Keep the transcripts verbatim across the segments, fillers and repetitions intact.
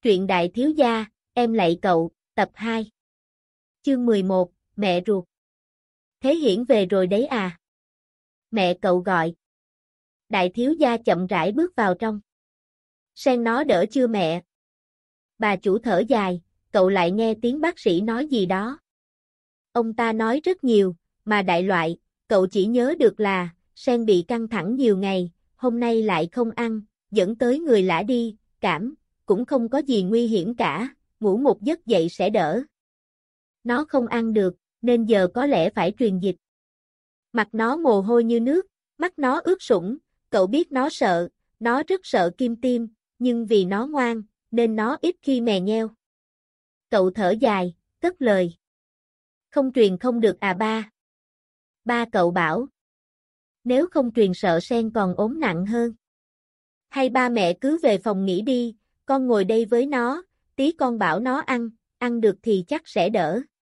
Truyện đại thiếu gia, em lạy cậu, tập hai. Chương mười một, mẹ ruột. Thế Hiển về rồi đấy à? Mẹ cậu gọi. Đại thiếu gia chậm rãi bước vào trong. Sen nó đỡ chưa mẹ? Bà chủ thở dài, cậu lại nghe tiếng bác sĩ nói gì đó. Ông ta nói rất nhiều, mà đại loại, cậu chỉ nhớ được là, Sen bị căng thẳng nhiều ngày, hôm nay lại không ăn, dẫn tới người lả đi, cảm, cũng không có gì nguy hiểm cả, ngủ một giấc dậy sẽ đỡ. Nó không ăn được, nên giờ có lẽ phải truyền dịch. Mặt nó mồ hôi như nước, mắt nó ướt sũng, cậu biết nó sợ, nó rất sợ kim tiêm, nhưng vì nó ngoan, nên nó ít khi mè nheo. Cậu thở dài, cất lời. Không truyền không được à ba? Ba cậu bảo. Nếu không truyền sợ Sen còn ốm nặng hơn. Hay ba mẹ cứ về phòng nghỉ đi, con ngồi đây với nó, tí con bảo nó ăn, ăn được thì chắc sẽ đỡ.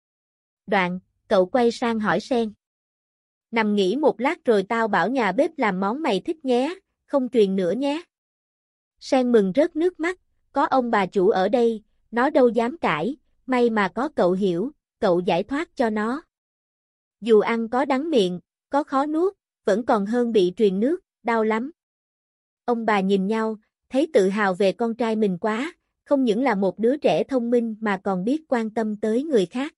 Đoạn, cậu quay sang hỏi Sen. Nằm nghỉ một lát rồi tao bảo nhà bếp làm món mày thích nhé, không truyền nữa nhé. Sen mừng rớt nước mắt, có ông bà chủ ở đây, nó đâu dám cãi, may mà có cậu hiểu, cậu giải thoát cho nó. Dù ăn có đắng miệng, có khó nuốt, vẫn còn hơn bị truyền nước, đau lắm. Ông bà nhìn nhau, thấy tự hào về con trai mình quá, không những là một đứa trẻ thông minh mà còn biết quan tâm tới người khác.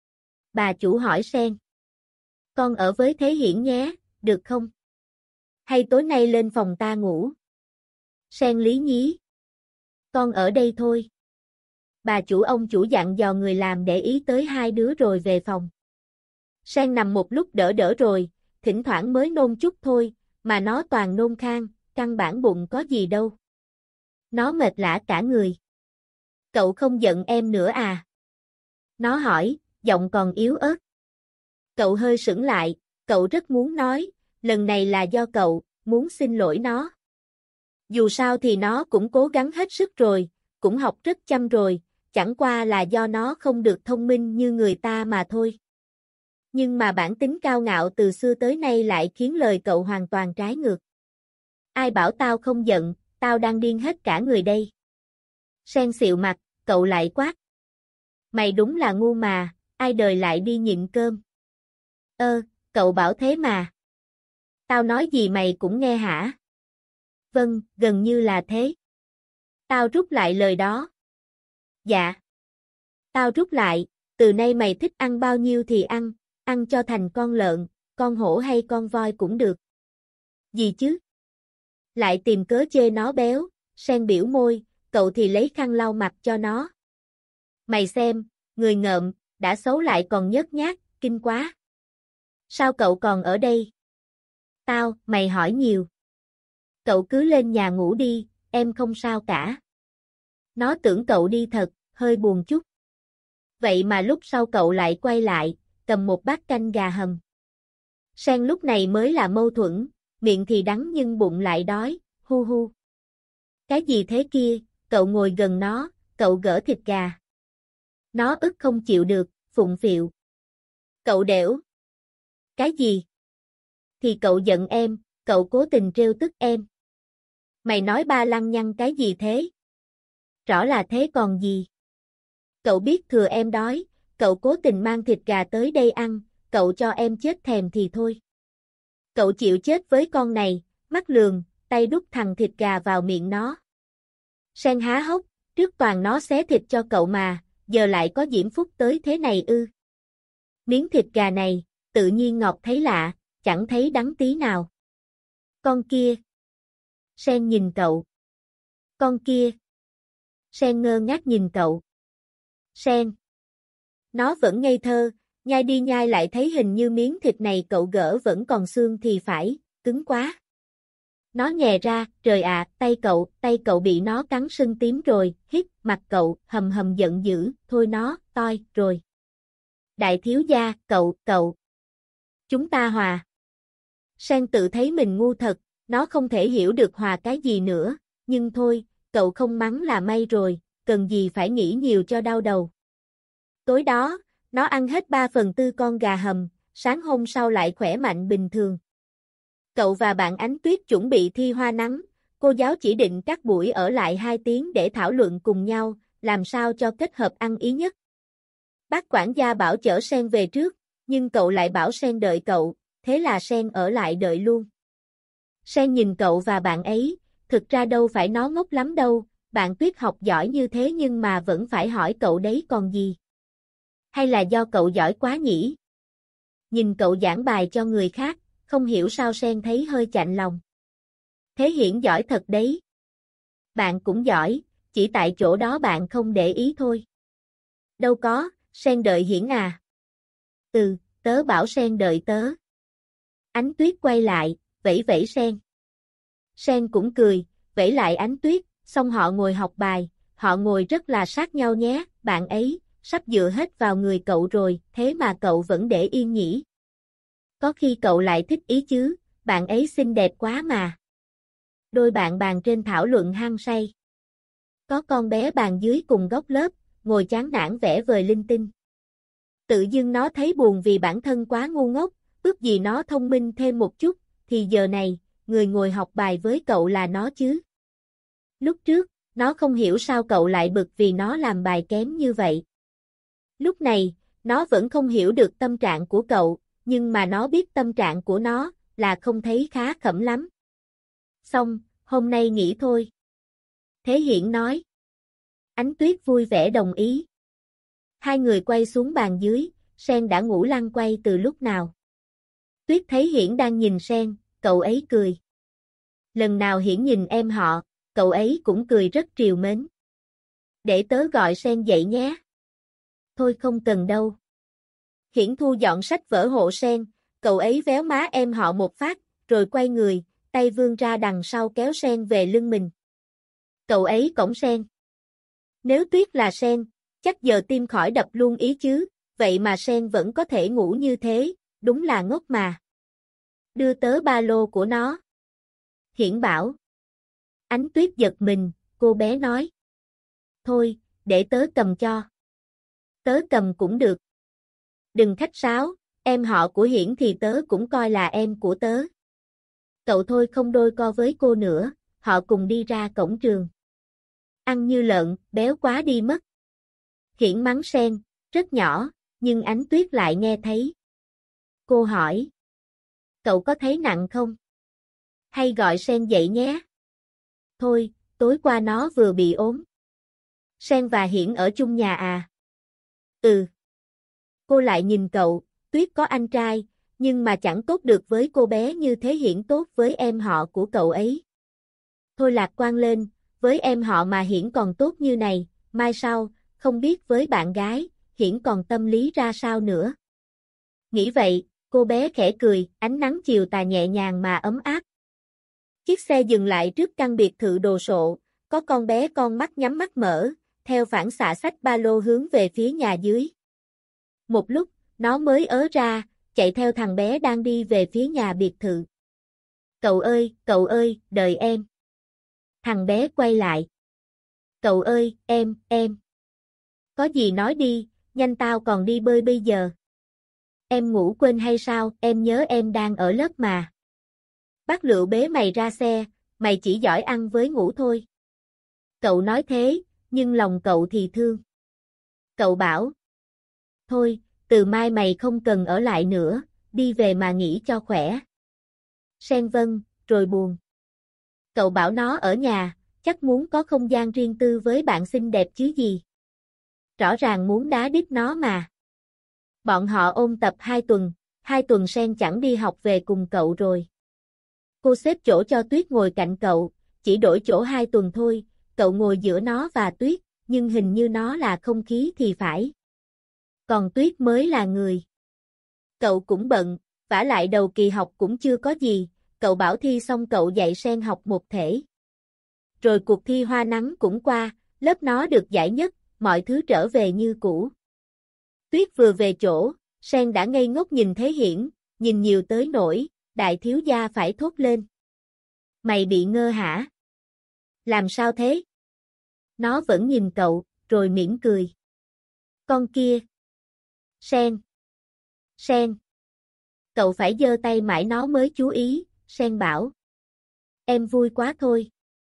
Bà chủ hỏi Sen. Con ở với Thế Hiển nhé, được không? Hay tối nay lên phòng ta ngủ? Sen lý nhí. Con ở đây thôi. Bà chủ ông chủ dặn dò người làm để ý tới hai đứa rồi về phòng. Sen nằm một lúc đỡ đỡ rồi, thỉnh thoảng mới nôn chút thôi, mà nó toàn nôn khan, căn bản bụng có gì đâu. Nó mệt lả cả người. Cậu không giận em nữa à? Nó hỏi, giọng còn yếu ớt. Cậu hơi sững lại, cậu rất muốn nói, lần này là do cậu, muốn xin lỗi nó. Dù sao thì nó cũng cố gắng hết sức rồi, cũng học rất chăm rồi, chẳng qua là do nó không được thông minh như người ta mà thôi. Nhưng mà bản tính cao ngạo từ xưa tới nay lại khiến lời cậu hoàn toàn trái ngược. Ai bảo tao không giận, tao đang điên hết cả người đây. Sen xịu mặt, cậu lại quát. Mày đúng là ngu mà, ai đời lại đi nhịn cơm. Ơ, cậu bảo thế mà. Tao nói gì mày cũng nghe hả? Vâng, gần như là thế. Tao rút lại lời đó. Dạ. Tao rút lại, từ nay mày thích ăn bao nhiêu thì ăn, ăn cho thành con lợn, con hổ hay con voi cũng được. Gì chứ? Lại tìm cớ chê nó béo, Sen biểu môi, cậu thì lấy khăn lau mặt cho nó. Mày xem, người ngợm, đã xấu lại còn nhớt nhát, kinh quá. Sao cậu còn ở đây? Tao, mày hỏi nhiều. Cậu cứ lên nhà ngủ đi, em không sao cả. Nó tưởng cậu đi thật, hơi buồn chút. Vậy mà lúc sau cậu lại quay lại, cầm một bát canh gà hầm. Sen lúc này mới là mâu thuẫn, miệng thì đắng nhưng bụng lại đói, hu hu. Cái gì thế kia, cậu ngồi gần nó, cậu gỡ thịt gà. Nó ức không chịu được, phụng phịu. Cậu đểu. Cái gì? Thì cậu giận em, cậu cố tình trêu tức em. Mày nói ba lăng nhăng cái gì thế? Rõ là thế còn gì? Cậu biết thừa em đói, cậu cố tình mang thịt gà tới đây ăn, cậu cho em chết thèm thì thôi. Cậu chịu chết với con này, mắt lườm, tay đút thằng thịt gà vào miệng nó. Sen há hốc, trước toàn nó xé thịt cho cậu mà, giờ lại có diễm phúc tới thế này ư. Miếng thịt gà này, tự nhiên ngọt thấy lạ, chẳng thấy đắng tí nào. Con kia. Sen nhìn cậu. Con kia. Sen ngơ ngác nhìn cậu. Sen. Nó vẫn ngây thơ, nhai đi nhai lại thấy hình như miếng thịt này cậu gỡ vẫn còn xương thì phải, cứng quá. Nó nhè ra, trời ạ, tay cậu, tay cậu bị nó cắn sưng tím rồi, hít, mặt cậu, hầm hầm giận dữ, thôi nó, toi, rồi. Đại thiếu gia, cậu, cậu. Chúng ta hòa. Sen tự thấy mình ngu thật, nó không thể hiểu được hòa cái gì nữa, nhưng thôi, cậu không mắng là may rồi, cần gì phải nghĩ nhiều cho đau đầu. Tối đó, nó ăn hết ba phần tư con gà hầm, sáng hôm sau lại khỏe mạnh bình thường. Cậu và bạn Ánh Tuyết chuẩn bị thi hoa nắng, cô giáo chỉ định các buổi ở lại hai tiếng để thảo luận cùng nhau, làm sao cho kết hợp ăn ý nhất. Bác quản gia bảo chở Sen về trước, nhưng cậu lại bảo Sen đợi cậu, thế là Sen ở lại đợi luôn. Sen nhìn cậu và bạn ấy, thực ra đâu phải nó ngốc lắm đâu, bạn Tuyết học giỏi như thế nhưng mà vẫn phải hỏi cậu đấy còn gì. Hay là do cậu giỏi quá nhỉ? Nhìn cậu giảng bài cho người khác, không hiểu sao Sen thấy hơi chạnh lòng. Thế Hiển giỏi thật đấy. Bạn cũng giỏi, chỉ tại chỗ đó bạn không để ý thôi. Đâu có, Sen đợi Hiển à. Ừ, tớ bảo Sen đợi tớ. Ánh Tuyết quay lại, vẫy vẫy Sen. Sen cũng cười, vẫy lại Ánh Tuyết, xong họ ngồi học bài, họ ngồi rất là sát nhau nhé, bạn ấy, sắp dựa hết vào người cậu rồi, thế mà cậu vẫn để yên nhỉ. Có khi cậu lại thích ý chứ, bạn ấy xinh đẹp quá mà. Đôi bạn bàn trên thảo luận hăng say. Có con bé bàn dưới cùng góc lớp, ngồi chán nản vẽ vời linh tinh. Tự dưng nó thấy buồn vì bản thân quá ngu ngốc, ước gì nó thông minh thêm một chút, thì giờ này, người ngồi học bài với cậu là nó chứ. Lúc trước, nó không hiểu sao cậu lại bực vì nó làm bài kém như vậy. Lúc này, nó vẫn không hiểu được tâm trạng của cậu, nhưng mà nó biết tâm trạng của nó, là không thấy khá khẩm lắm. Xong, hôm nay nghỉ thôi. Thế Hiển nói. Ánh Tuyết vui vẻ đồng ý. Hai người quay xuống bàn dưới, Sen đã ngủ lăn quay từ lúc nào. Tuyết thấy Hiển đang nhìn Sen, cậu ấy cười. Lần nào Hiển nhìn em họ, cậu ấy cũng cười rất trìu mến. Để tớ gọi Sen dậy nhé. Thôi không cần đâu. Hiển thu dọn sách vở hộ Sen, cậu ấy véo má em họ một phát, rồi quay người, tay vươn ra đằng sau kéo Sen về lưng mình. Cậu ấy cõng Sen. Nếu Tuyết là Sen, chắc giờ tim khỏi đập luôn ý chứ, vậy mà Sen vẫn có thể ngủ như thế, đúng là ngốc mà. Đưa tớ ba lô của nó. Hiển bảo. Ánh Tuyết giật mình, cô bé nói. Thôi, để tớ cầm cho. Tớ cầm cũng được. Đừng khách sáo, em họ của Hiển thì tớ cũng coi là em của tớ. Cậu thôi không đôi co với cô nữa, họ cùng đi ra cổng trường. Ăn như lợn, béo quá đi mất. Hiển mắng Sen, rất nhỏ, nhưng Ánh Tuyết lại nghe thấy. Cô hỏi. Cậu có thấy nặng không? Hay gọi Sen dậy nhé. Thôi, tối qua nó vừa bị ốm. Sen và Hiển ở chung nhà à? Ừ. Cô lại nhìn cậu, Tuyết có anh trai, nhưng mà chẳng tốt được với cô bé như thế Hiển tốt với em họ của cậu ấy. Thôi lạc quan lên, với em họ mà Hiển còn tốt như này, mai sau, không biết với bạn gái, Hiển còn tâm lý ra sao nữa. Nghĩ vậy, cô bé khẽ cười, ánh nắng chiều tà nhẹ nhàng mà ấm áp. Chiếc xe dừng lại trước căn biệt thự đồ sộ, có con bé con mắt nhắm mắt mở, theo phản xạ xách ba lô hướng về phía nhà dưới. Một lúc, nó mới ớ ra, chạy theo thằng bé đang đi về phía nhà biệt thự. Cậu ơi, cậu ơi, đợi em. Thằng bé quay lại. Cậu ơi, em, em. Có gì nói đi, nhanh tao còn đi bơi bây giờ. Em ngủ quên hay sao, em nhớ em đang ở lớp mà. Bác Lựu bế mày ra xe, mày chỉ giỏi ăn với ngủ thôi. Cậu nói thế, nhưng lòng cậu thì thương. Cậu bảo. Thôi, từ mai mày không cần ở lại nữa, đi về mà nghỉ cho khỏe. Sen vâng, rồi buồn. Cậu bảo nó ở nhà, chắc muốn có không gian riêng tư với bạn xinh đẹp chứ gì. Rõ ràng muốn đá đít nó mà. Bọn họ ôn tập hai tuần, hai tuần Sen chẳng đi học về cùng cậu rồi. Cô xếp chỗ cho Tuyết ngồi cạnh cậu, chỉ đổi chỗ hai tuần thôi, cậu ngồi giữa nó và Tuyết, nhưng hình như nó là không khí thì phải. Còn Tuyết mới là người. Cậu cũng bận, vả lại đầu kỳ học cũng chưa có gì, cậu bảo thi xong cậu dạy Sen học một thể. Rồi cuộc thi hoa nắng cũng qua, lớp nó được giải nhất, mọi thứ trở về như cũ. Tuyết vừa về chỗ, Sen đã ngây ngốc nhìn Thế Hiển, nhìn nhiều tới nỗi, đại thiếu gia phải thốt lên. Mày bị ngơ hả? Làm sao thế? Nó vẫn nhìn cậu, rồi mỉm cười. Con kia. Sen. Sen. Cậu phải giơ tay mãi nó mới chú ý, Sen bảo. Em vui quá thôi.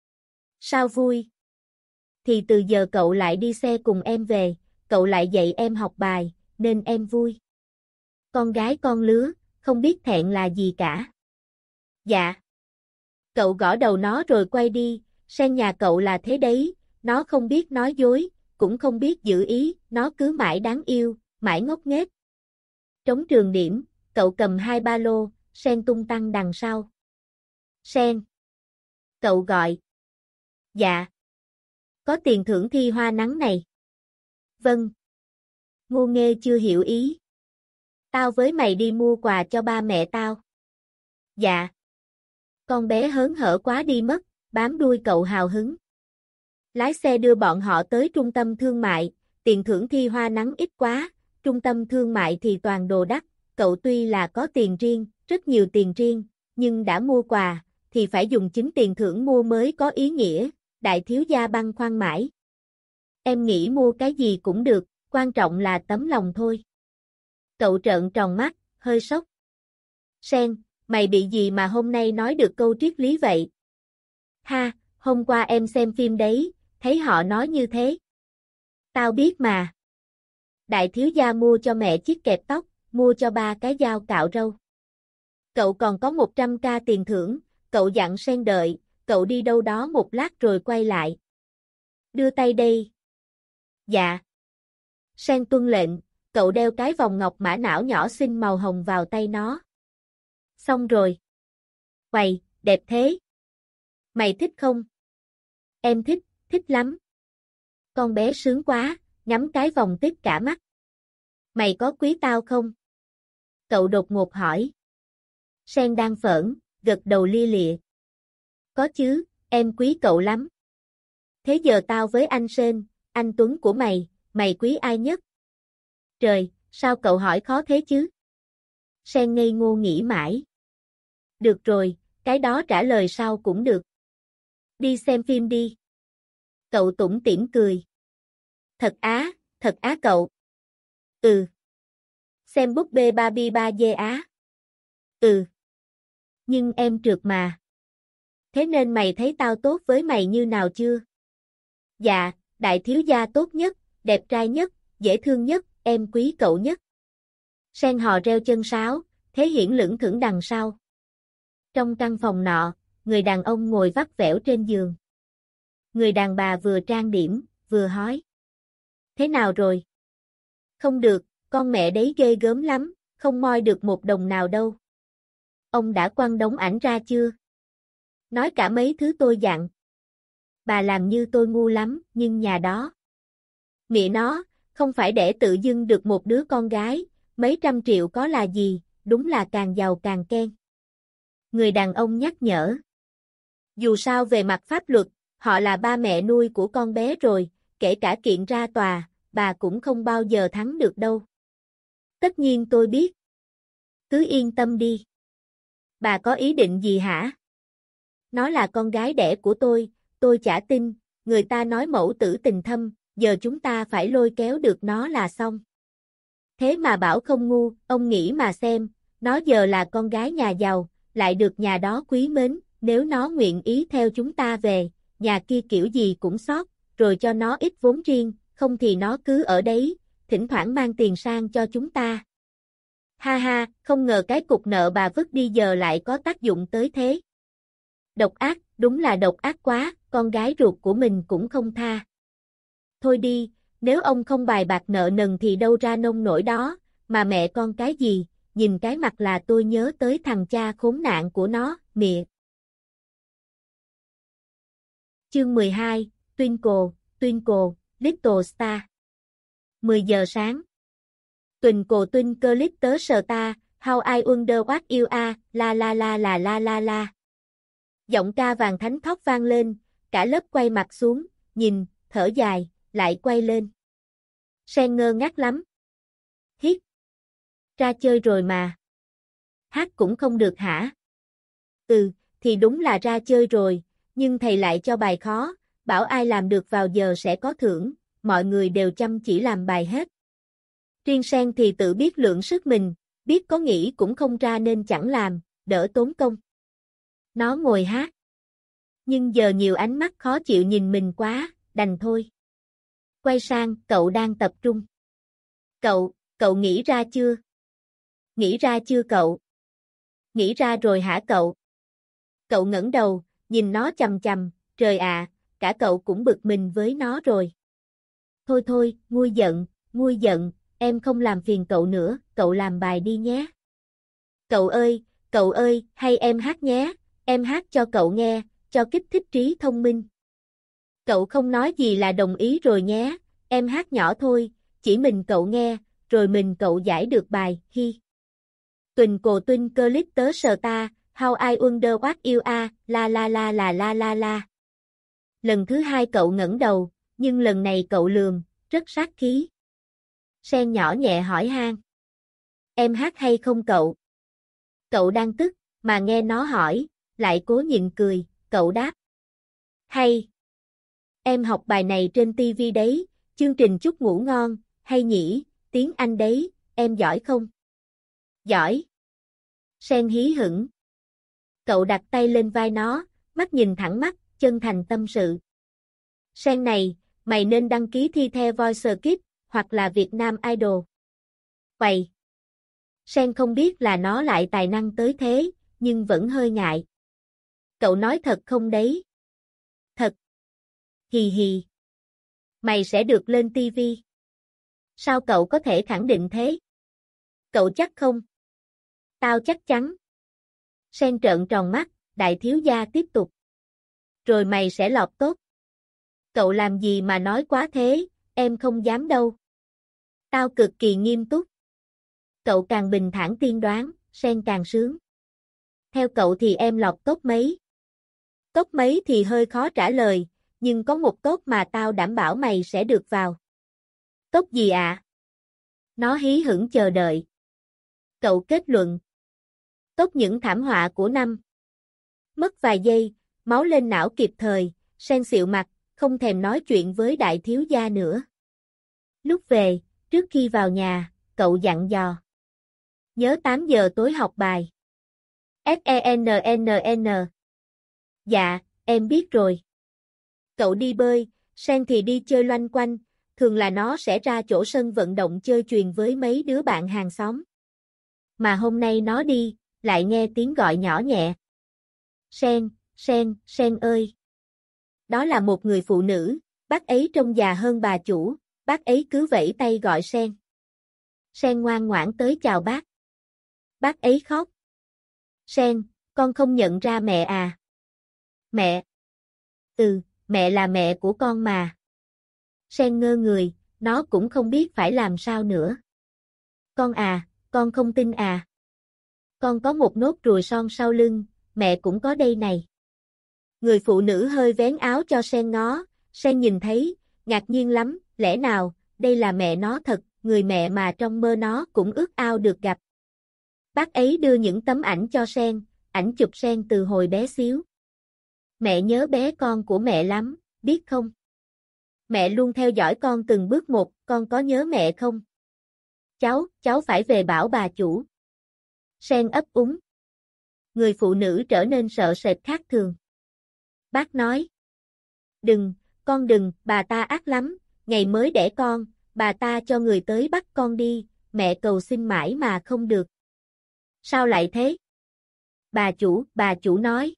Sao vui? Thì từ giờ cậu lại đi xe cùng em về, cậu lại dạy em học bài, nên em vui. Con gái con lứa, không biết thẹn là gì cả. Dạ. Cậu gõ đầu nó rồi quay đi, Sen nhà cậu là thế đấy, nó không biết nói dối, cũng không biết giữ ý, nó cứ mãi đáng yêu, mãi ngốc nghếch. Trống trường điểm, cậu cầm hai ba lô, Sen tung tăng đằng sau. Sen. Cậu gọi. Dạ. Có tiền thưởng thi hoa nắng này. Vâng. Ngu nghê chưa hiểu ý. Tao với mày đi mua quà cho ba mẹ tao. Dạ. Con bé hớn hở quá đi mất, bám đuôi cậu hào hứng. Lái xe đưa bọn họ tới trung tâm thương mại, tiền thưởng thi hoa nắng ít quá, trung tâm thương mại thì toàn đồ đắt, cậu tuy là có tiền riêng, rất nhiều tiền riêng, nhưng đã mua quà, thì phải dùng chính tiền thưởng mua mới có ý nghĩa, đại thiếu gia băn khoăn mãi. Em nghĩ mua cái gì cũng được, quan trọng là tấm lòng thôi. Cậu trợn tròn mắt, hơi sốc. Sen, mày bị gì mà hôm nay nói được câu triết lý vậy? Ha, hôm qua em xem phim đấy, thấy họ nói như thế. Tao biết mà. Đại thiếu gia mua cho mẹ chiếc kẹp tóc, mua cho ba cái dao cạo râu. Cậu còn có một trăm k tiền thưởng, cậu dặn Sen đợi, cậu đi đâu đó một lát rồi quay lại. Đưa tay đây. Dạ. Sen tuân lệnh, cậu đeo cái vòng ngọc mã não nhỏ xinh màu hồng vào tay nó. Xong rồi. Uầy, đẹp thế. Mày thích không? Em thích, thích lắm. Con bé sướng quá, ngắm cái vòng tít cả mắt. Mày có quý tao không? Cậu đột ngột hỏi. Sen đang phởn, gật đầu lia lịa. Có chứ, em quý cậu lắm. Thế giờ tao với anh Sen, anh Tuấn của mày, mày quý ai nhất? Trời, sao cậu hỏi khó thế chứ? Sen ngây ngô nghĩ mãi. Được rồi, cái đó trả lời sau cũng được. Đi xem phim đi. Cậu tủm tỉm cười. Thật á, thật á cậu. Ừ. Xem búp bê Barbie ba D á. Ừ. Nhưng em trượt mà. Thế nên mày thấy tao tốt với mày như nào chưa? Dạ, đại thiếu gia tốt nhất, đẹp trai nhất, dễ thương nhất, em quý cậu nhất. Sen hò reo chân sáo, thế hiển lững thững đằng sau. Trong căn phòng nọ, người đàn ông ngồi vắt vẻo trên giường. Người đàn bà vừa trang điểm, vừa hỏi. Thế nào rồi? Không được, con mẹ đấy ghê gớm lắm, không moi được một đồng nào đâu. Ông đã quăng đống ảnh ra chưa? Nói cả mấy thứ tôi dặn. Bà làm như tôi ngu lắm, nhưng nhà đó. Mẹ nó, không phải để tự dưng được một đứa con gái, mấy trăm triệu có là gì, đúng là càng giàu càng khen. Người đàn ông nhắc nhở. Dù sao về mặt pháp luật, họ là ba mẹ nuôi của con bé rồi, kể cả kiện ra tòa, bà cũng không bao giờ thắng được đâu. Tất nhiên tôi biết. Cứ yên tâm đi. Bà có ý định gì hả? Nó là con gái đẻ của tôi, tôi chả tin, người ta nói mẫu tử tình thâm, giờ chúng ta phải lôi kéo được nó là xong. Thế mà bảo không ngu, ông nghĩ mà xem, nó giờ là con gái nhà giàu, lại được nhà đó quý mến, nếu nó nguyện ý theo chúng ta về, nhà kia kiểu gì cũng sót, rồi cho nó ít vốn riêng, không thì nó cứ ở đấy, thỉnh thoảng mang tiền sang cho chúng ta. Ha ha, không ngờ cái cục nợ bà vứt đi giờ lại có tác dụng tới thế. Độc ác, đúng là độc ác quá, con gái ruột của mình cũng không tha. Thôi đi, nếu ông không bài bạc nợ nần thì đâu ra nông nổi đó, mà mẹ con cái gì, nhìn cái mặt là tôi nhớ tới thằng cha khốn nạn của nó, mẹ. Chương mười hai, Twinkle, Twinkle, Little Star. mười giờ sáng. Twinkle Twinkle Little Star, how I wonder what you are, la la la la la la la. Giọng ca vàng thánh thót vang lên, cả lớp quay mặt xuống, nhìn, thở dài, lại quay lên. Sen ngơ ngác lắm. Hiết. Ra chơi rồi mà. Hát cũng không được hả? Ừ, thì đúng là ra chơi rồi, nhưng thầy lại cho bài khó, bảo ai làm được vào giờ sẽ có thưởng, mọi người đều chăm chỉ làm bài hết. Riêng Sen thì tự biết lượng sức mình, biết có nghĩ cũng không ra nên chẳng làm, đỡ tốn công. Nó ngồi hát. Nhưng giờ nhiều ánh mắt khó chịu nhìn mình quá, đành thôi. Quay sang, cậu đang tập trung. Cậu, cậu nghĩ ra chưa? Nghĩ ra chưa cậu? Nghĩ ra rồi hả cậu? Cậu ngẩng đầu, nhìn nó chằm chằm, trời ạ, cả cậu cũng bực mình với nó rồi. Thôi thôi, nguôi giận, nguôi giận, em không làm phiền cậu nữa, cậu làm bài đi nhé. Cậu ơi, cậu ơi, hay em hát nhé, em hát cho cậu nghe, cho kích thích trí thông minh. Cậu không nói gì là đồng ý rồi nhé, em hát nhỏ thôi, chỉ mình cậu nghe, rồi mình cậu giải được bài, hi. Tuỳnh cô tuynh cơ lít tớ sờ ta, how I wonder what you are, la la la la la la la. Lần thứ hai cậu ngẩng đầu, nhưng lần này cậu lườm, rất sát khí. Sen nhỏ nhẹ hỏi han. Em hát hay không cậu? Cậu đang tức, mà nghe nó hỏi, lại cố nhịn cười, cậu đáp. Hay. Em học bài này trên ti vi đấy, chương trình chúc ngủ ngon, hay nhỉ, tiếng Anh đấy, em giỏi không? Giỏi. Sen hí hửng. Cậu đặt tay lên vai nó, mắt nhìn thẳng mắt, chân thành tâm sự. Sen này, mày nên đăng ký thi The Voice Kids, hoặc là Việt Nam Idol. Quầy. Sen không biết là nó lại tài năng tới thế, nhưng vẫn hơi ngại. Cậu nói thật không đấy? Thật. Hì hì. Mày sẽ được lên ti vi. Sao cậu có thể khẳng định thế? Cậu chắc không? Tao chắc chắn. Sen trợn tròn mắt, đại thiếu gia tiếp tục. Rồi mày sẽ lọt tốt. Cậu làm gì mà nói quá thế, em không dám đâu. Tao cực kỳ nghiêm túc. Cậu càng bình thản tiên đoán, Sen càng sướng. Theo cậu thì em lọt tốt mấy? Tốt mấy thì hơi khó trả lời, nhưng có một tốt mà tao đảm bảo mày sẽ được vào. Tốt gì ạ? À? Nó hí hửng chờ đợi. Cậu kết luận. Tốt những thảm họa của năm. Mất vài giây, máu lên não kịp thời, Sen xịu mặt, không thèm nói chuyện với đại thiếu gia nữa. Lúc về, trước khi vào nhà, cậu dặn dò. Nhớ tám giờ tối học bài. ét e en en en. Dạ, em biết rồi. Cậu đi bơi, Sen thì đi chơi loanh quanh, thường là nó sẽ ra chỗ sân vận động chơi chuyền với mấy đứa bạn hàng xóm. Mà hôm nay nó đi, lại nghe tiếng gọi nhỏ nhẹ. Sen, Sen, Sen ơi. Đó là một người phụ nữ, bác ấy trông già hơn bà chủ, bác ấy cứ vẫy tay gọi Sen. Sen ngoan ngoãn tới chào bác. Bác ấy khóc. Sen, con không nhận ra mẹ à? Mẹ. Ừ, mẹ là mẹ của con mà. Sen ngơ người, nó cũng không biết phải làm sao nữa. Con à, con không tin à? Con có một nốt ruồi son sau lưng, mẹ cũng có đây này. Người phụ nữ hơi vén áo cho Sen ngó, Sen nhìn thấy, ngạc nhiên lắm, lẽ nào, đây là mẹ nó thật, người mẹ mà trong mơ nó cũng ước ao được gặp. Bác ấy đưa những tấm ảnh cho Sen, ảnh chụp Sen từ hồi bé xíu. Mẹ nhớ bé con của mẹ lắm, biết không? Mẹ luôn theo dõi con từng bước một, con có nhớ mẹ không? Cháu, cháu phải về bảo bà chủ. Sen ấp úng. Người phụ nữ trở nên sợ sệt khác thường. Bác nói. Đừng, con đừng, bà ta ác lắm, ngày mới đẻ con, bà ta cho người tới bắt con đi, mẹ cầu xin mãi mà không được. Sao lại thế? Bà chủ, bà chủ nói.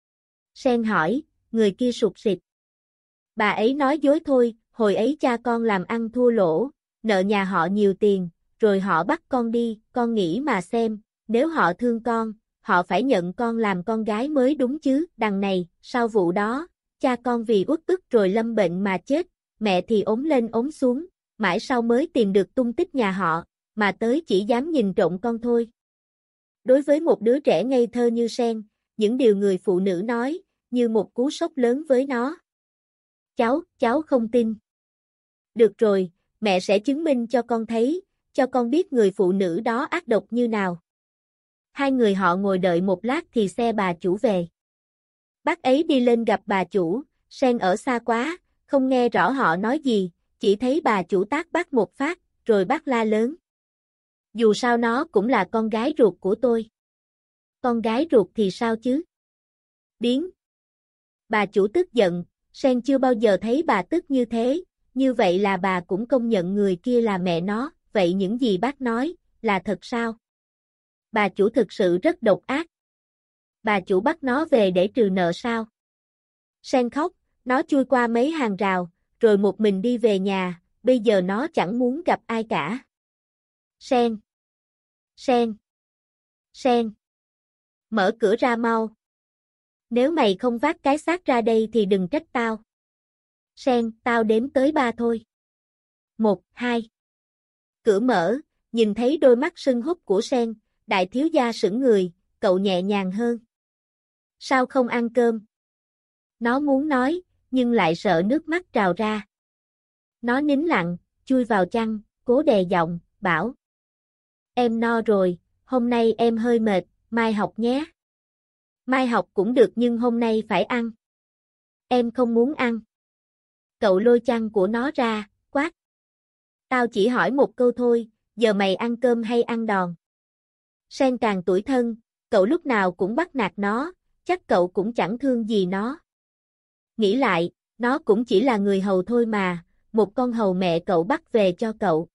Sen hỏi, người kia sụt sịt. Bà ấy nói dối thôi, hồi ấy cha con làm ăn thua lỗ, nợ nhà họ nhiều tiền, rồi họ bắt con đi, con nghĩ mà xem, nếu họ thương con, họ phải nhận con làm con gái mới đúng chứ, đằng này, sau vụ đó, cha con vì uất ức rồi lâm bệnh mà chết, mẹ thì ốm lên ốm xuống, mãi sau mới tìm được tung tích nhà họ, mà tới chỉ dám nhìn trộm con thôi. Đối với một đứa trẻ ngây thơ như Sen, những điều người phụ nữ nói, như một cú sốc lớn với nó. Cháu, cháu không tin. Được rồi, mẹ sẽ chứng minh cho con thấy, cho con biết người phụ nữ đó ác độc như nào. Hai người họ ngồi đợi một lát thì xe bà chủ về. Bác ấy đi lên gặp bà chủ, Sen ở xa quá, không nghe rõ họ nói gì, chỉ thấy bà chủ tát bác một phát, rồi bác la lớn. Dù sao nó cũng là con gái ruột của tôi. Con gái ruột thì sao chứ? Biến. Bà chủ tức giận, Sen chưa bao giờ thấy bà tức như thế, như vậy là bà cũng công nhận người kia là mẹ nó, vậy những gì bác nói, là thật sao? Bà chủ thực sự rất độc ác. Bà chủ bắt nó về để trừ nợ sao? Sen khóc, nó chui qua mấy hàng rào, rồi một mình đi về nhà, bây giờ nó chẳng muốn gặp ai cả. Sen! Sen! Sen! Mở cửa ra mau. Nếu mày không vác cái xác ra đây thì đừng trách tao. Sen, tao đếm tới ba thôi. Một, hai. Cửa mở, nhìn thấy đôi mắt sưng húp của Sen, đại thiếu gia sững người, cậu nhẹ nhàng hơn. Sao không ăn cơm? Nó muốn nói, nhưng lại sợ nước mắt trào ra. Nó nín lặng, chui vào chăn, cố đè giọng, bảo. Em no rồi, hôm nay em hơi mệt, mai học nhé. Mai học cũng được nhưng hôm nay phải ăn. Em không muốn ăn. Cậu lôi chăn của nó ra, quát. Tao chỉ hỏi một câu thôi, giờ mày ăn cơm hay ăn đòn? Sen càng tủi thân, cậu lúc nào cũng bắt nạt nó, chắc cậu cũng chẳng thương gì nó. Nghĩ lại, nó cũng chỉ là người hầu thôi mà, một con hầu mẹ cậu bắt về cho cậu.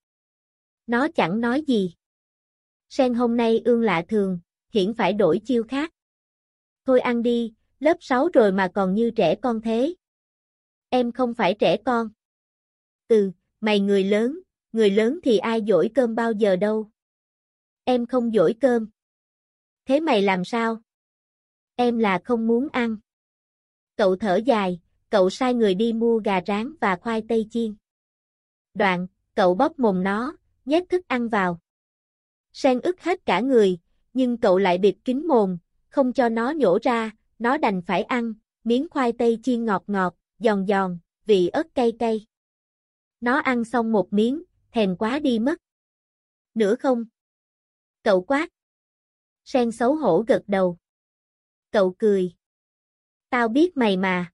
Nó chẳng nói gì. Sen hôm nay ương lạ thường, hiển phải đổi chiêu khác. Thôi ăn đi, lớp sáu rồi mà còn như trẻ con thế. Em không phải trẻ con. Ừ, mày người lớn, người lớn thì ai dỗi cơm bao giờ đâu. Em không dỗi cơm. Thế mày làm sao? Em là không muốn ăn. Cậu thở dài, cậu sai người đi mua gà rán và khoai tây chiên. Đoạn, cậu bóp mồm nó, nhét thức ăn vào. Sen ức hết cả người, nhưng cậu lại bịt kín mồm, không cho nó nhổ ra, nó đành phải ăn, miếng khoai tây chiên ngọt ngọt, giòn giòn, vị ớt cay cay. Nó ăn xong một miếng, thèm quá đi mất. Nữa không? Cậu quát. Sen xấu hổ gật đầu. Cậu cười. Tao biết mày mà.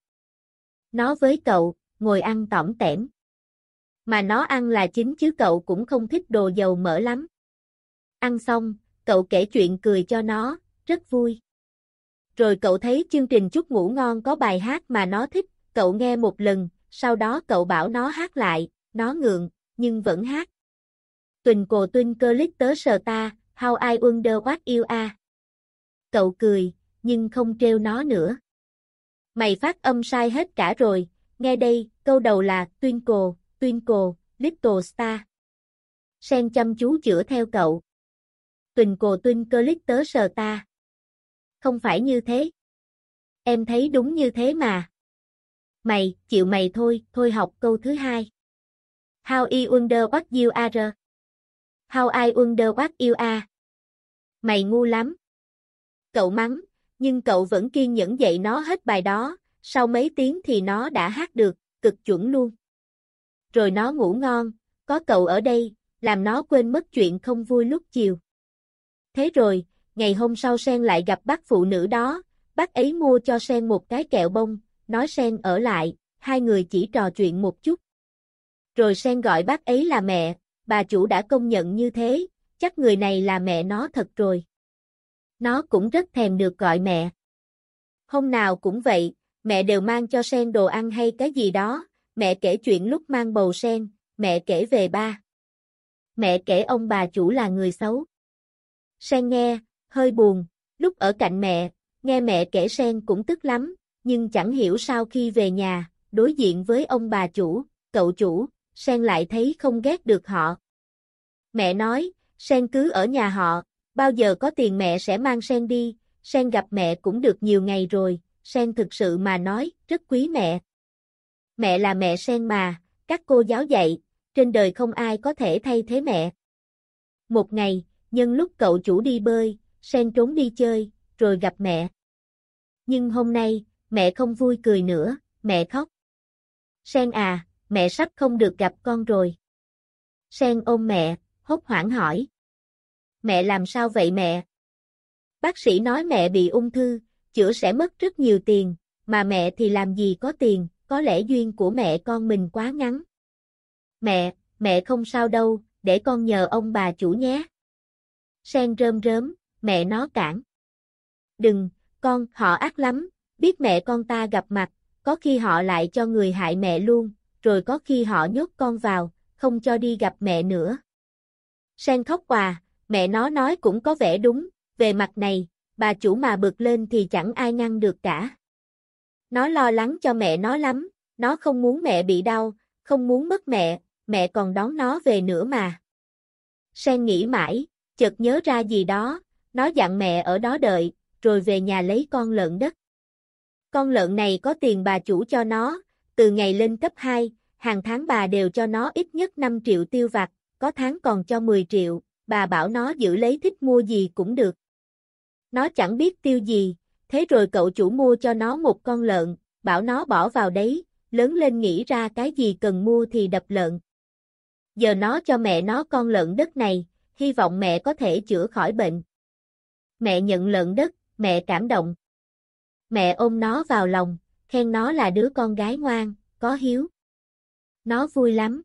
Nó với cậu, ngồi ăn tỏm tẻm. Mà nó ăn là chính chứ cậu cũng không thích đồ dầu mỡ lắm. Ăn xong, cậu kể chuyện cười cho nó, rất vui. Rồi cậu thấy chương trình Chúc ngủ ngon có bài hát mà nó thích, cậu nghe một lần, sau đó cậu bảo nó hát lại, nó ngượng, nhưng vẫn hát. Tuỳnh cô tuynh cơ lít tớ sờ ta, how I wonder what you are. Cậu cười, nhưng không trêu nó nữa. Mày phát âm sai hết cả rồi, nghe đây, câu đầu là twinkle, twinkle, little star. Sen chăm chú chữa theo cậu. Twinkle twinkle little star. Không phải như thế. Em thấy đúng như thế mà. Mày, chịu mày thôi, thôi học câu thứ hai. How I wonder what you are. How I wonder what you are. Mày ngu lắm. Cậu mắng, nhưng cậu vẫn kiên nhẫn dạy nó hết bài đó, sau mấy tiếng thì nó đã hát được, cực chuẩn luôn. Rồi nó ngủ ngon, có cậu ở đây, làm nó quên mất chuyện không vui lúc chiều. Thế rồi, ngày hôm sau Sen lại gặp bác phụ nữ đó, bác ấy mua cho Sen một cái kẹo bông, nói Sen ở lại, hai người chỉ trò chuyện một chút. Rồi Sen gọi bác ấy là mẹ, bà chủ đã công nhận như thế, chắc người này là mẹ nó thật rồi. Nó cũng rất thèm được gọi mẹ. Hôm nào cũng vậy, mẹ đều mang cho Sen đồ ăn hay cái gì đó, mẹ kể chuyện lúc mang bầu Sen, mẹ kể về ba. Mẹ kể ông bà chủ là người xấu. Sen nghe, hơi buồn, lúc ở cạnh mẹ, nghe mẹ kể Sen cũng tức lắm, nhưng chẳng hiểu sao khi về nhà, đối diện với ông bà chủ, cậu chủ, Sen lại thấy không ghét được họ. Mẹ nói, Sen cứ ở nhà họ, bao giờ có tiền mẹ sẽ mang Sen đi, Sen gặp mẹ cũng được nhiều ngày rồi, Sen thực sự mà nói, rất quý mẹ. Mẹ là mẹ Sen mà, các cô giáo dạy, trên đời không ai có thể thay thế mẹ. Một ngày, nhân lúc cậu chủ đi bơi, Sen trốn đi chơi, rồi gặp mẹ. Nhưng hôm nay, mẹ không vui cười nữa, mẹ khóc. Sen à, mẹ sắp không được gặp con rồi. Sen ôm mẹ, hốt hoảng hỏi. Mẹ làm sao vậy mẹ? Bác sĩ nói mẹ bị ung thư, chữa sẽ mất rất nhiều tiền, mà mẹ thì làm gì có tiền, có lẽ duyên của mẹ con mình quá ngắn. Mẹ, mẹ không sao đâu, để con nhờ ông bà chủ nhé. Sen rơm rớm, mẹ nó cản. Đừng, con, họ ác lắm, biết biết mẹ con ta gặp mặt, có khi họ lại cho người hại mẹ luôn, rồi có khi họ nhốt con vào, không cho đi gặp mẹ nữa. Sen khóc òa, mẹ nó nói cũng có vẻ đúng, về mặt này, bà chủ mà bực lên thì chẳng ai ngăn được cả. Nó lo lắng cho mẹ nó lắm, nó không muốn mẹ bị đau, không muốn mất mẹ, mẹ còn đón nó về nữa mà. Sen nghĩ mãi, chợt nhớ ra gì đó, nó dặn mẹ ở đó đợi, rồi về nhà lấy con lợn đất. Con lợn này có tiền bà chủ cho nó, từ ngày lên cấp hai, hàng tháng bà đều cho nó ít nhất năm triệu tiêu vặt, có tháng còn cho mười triệu, bà bảo nó giữ lấy thích mua gì cũng được. Nó chẳng biết tiêu gì, thế rồi cậu chủ mua cho nó một con lợn, bảo nó bỏ vào đấy, lớn lên nghĩ ra cái gì cần mua thì đập lợn. Giờ nó cho mẹ nó con lợn đất này, hy vọng mẹ có thể chữa khỏi bệnh. Mẹ nhận lợn đất, mẹ cảm động. Mẹ ôm nó vào lòng, khen nó là đứa con gái ngoan, có hiếu. Nó vui lắm.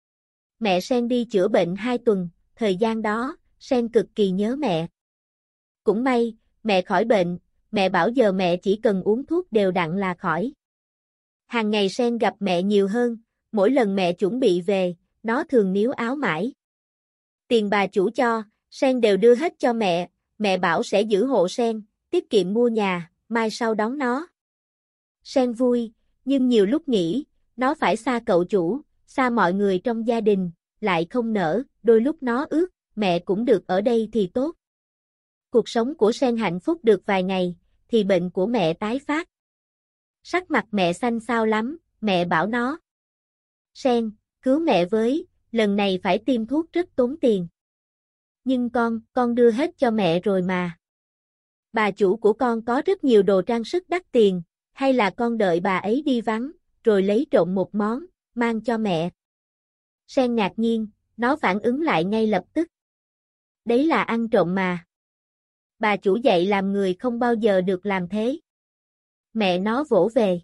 Mẹ Sen đi chữa bệnh hai tuần, thời gian đó, Sen cực kỳ nhớ mẹ. Cũng may, mẹ khỏi bệnh, mẹ bảo giờ mẹ chỉ cần uống thuốc đều đặn là khỏi. Hàng ngày Sen gặp mẹ nhiều hơn, mỗi lần mẹ chuẩn bị về, nó thường níu áo mãi. Tiền bà chủ cho, Sen đều đưa hết cho mẹ, mẹ bảo sẽ giữ hộ Sen, tiết kiệm mua nhà, mai sau đón nó. Sen vui, nhưng nhiều lúc nghĩ, nó phải xa cậu chủ, xa mọi người trong gia đình, lại không nỡ, đôi lúc nó ước, mẹ cũng được ở đây thì tốt. Cuộc sống của Sen hạnh phúc được vài ngày, thì bệnh của mẹ tái phát. Sắc mặt mẹ xanh xao lắm, mẹ bảo nó. Sen, cứu mẹ với, lần này phải tiêm thuốc rất tốn tiền. Nhưng con, con đưa hết cho mẹ rồi mà. Bà chủ của con có rất nhiều đồ trang sức đắt tiền, hay là con đợi bà ấy đi vắng, rồi lấy trộm một món, mang cho mẹ. Sen ngạc nhiên, nó phản ứng lại ngay lập tức. Đấy là ăn trộm mà. Bà chủ dạy làm người không bao giờ được làm thế. Mẹ nó vỗ về.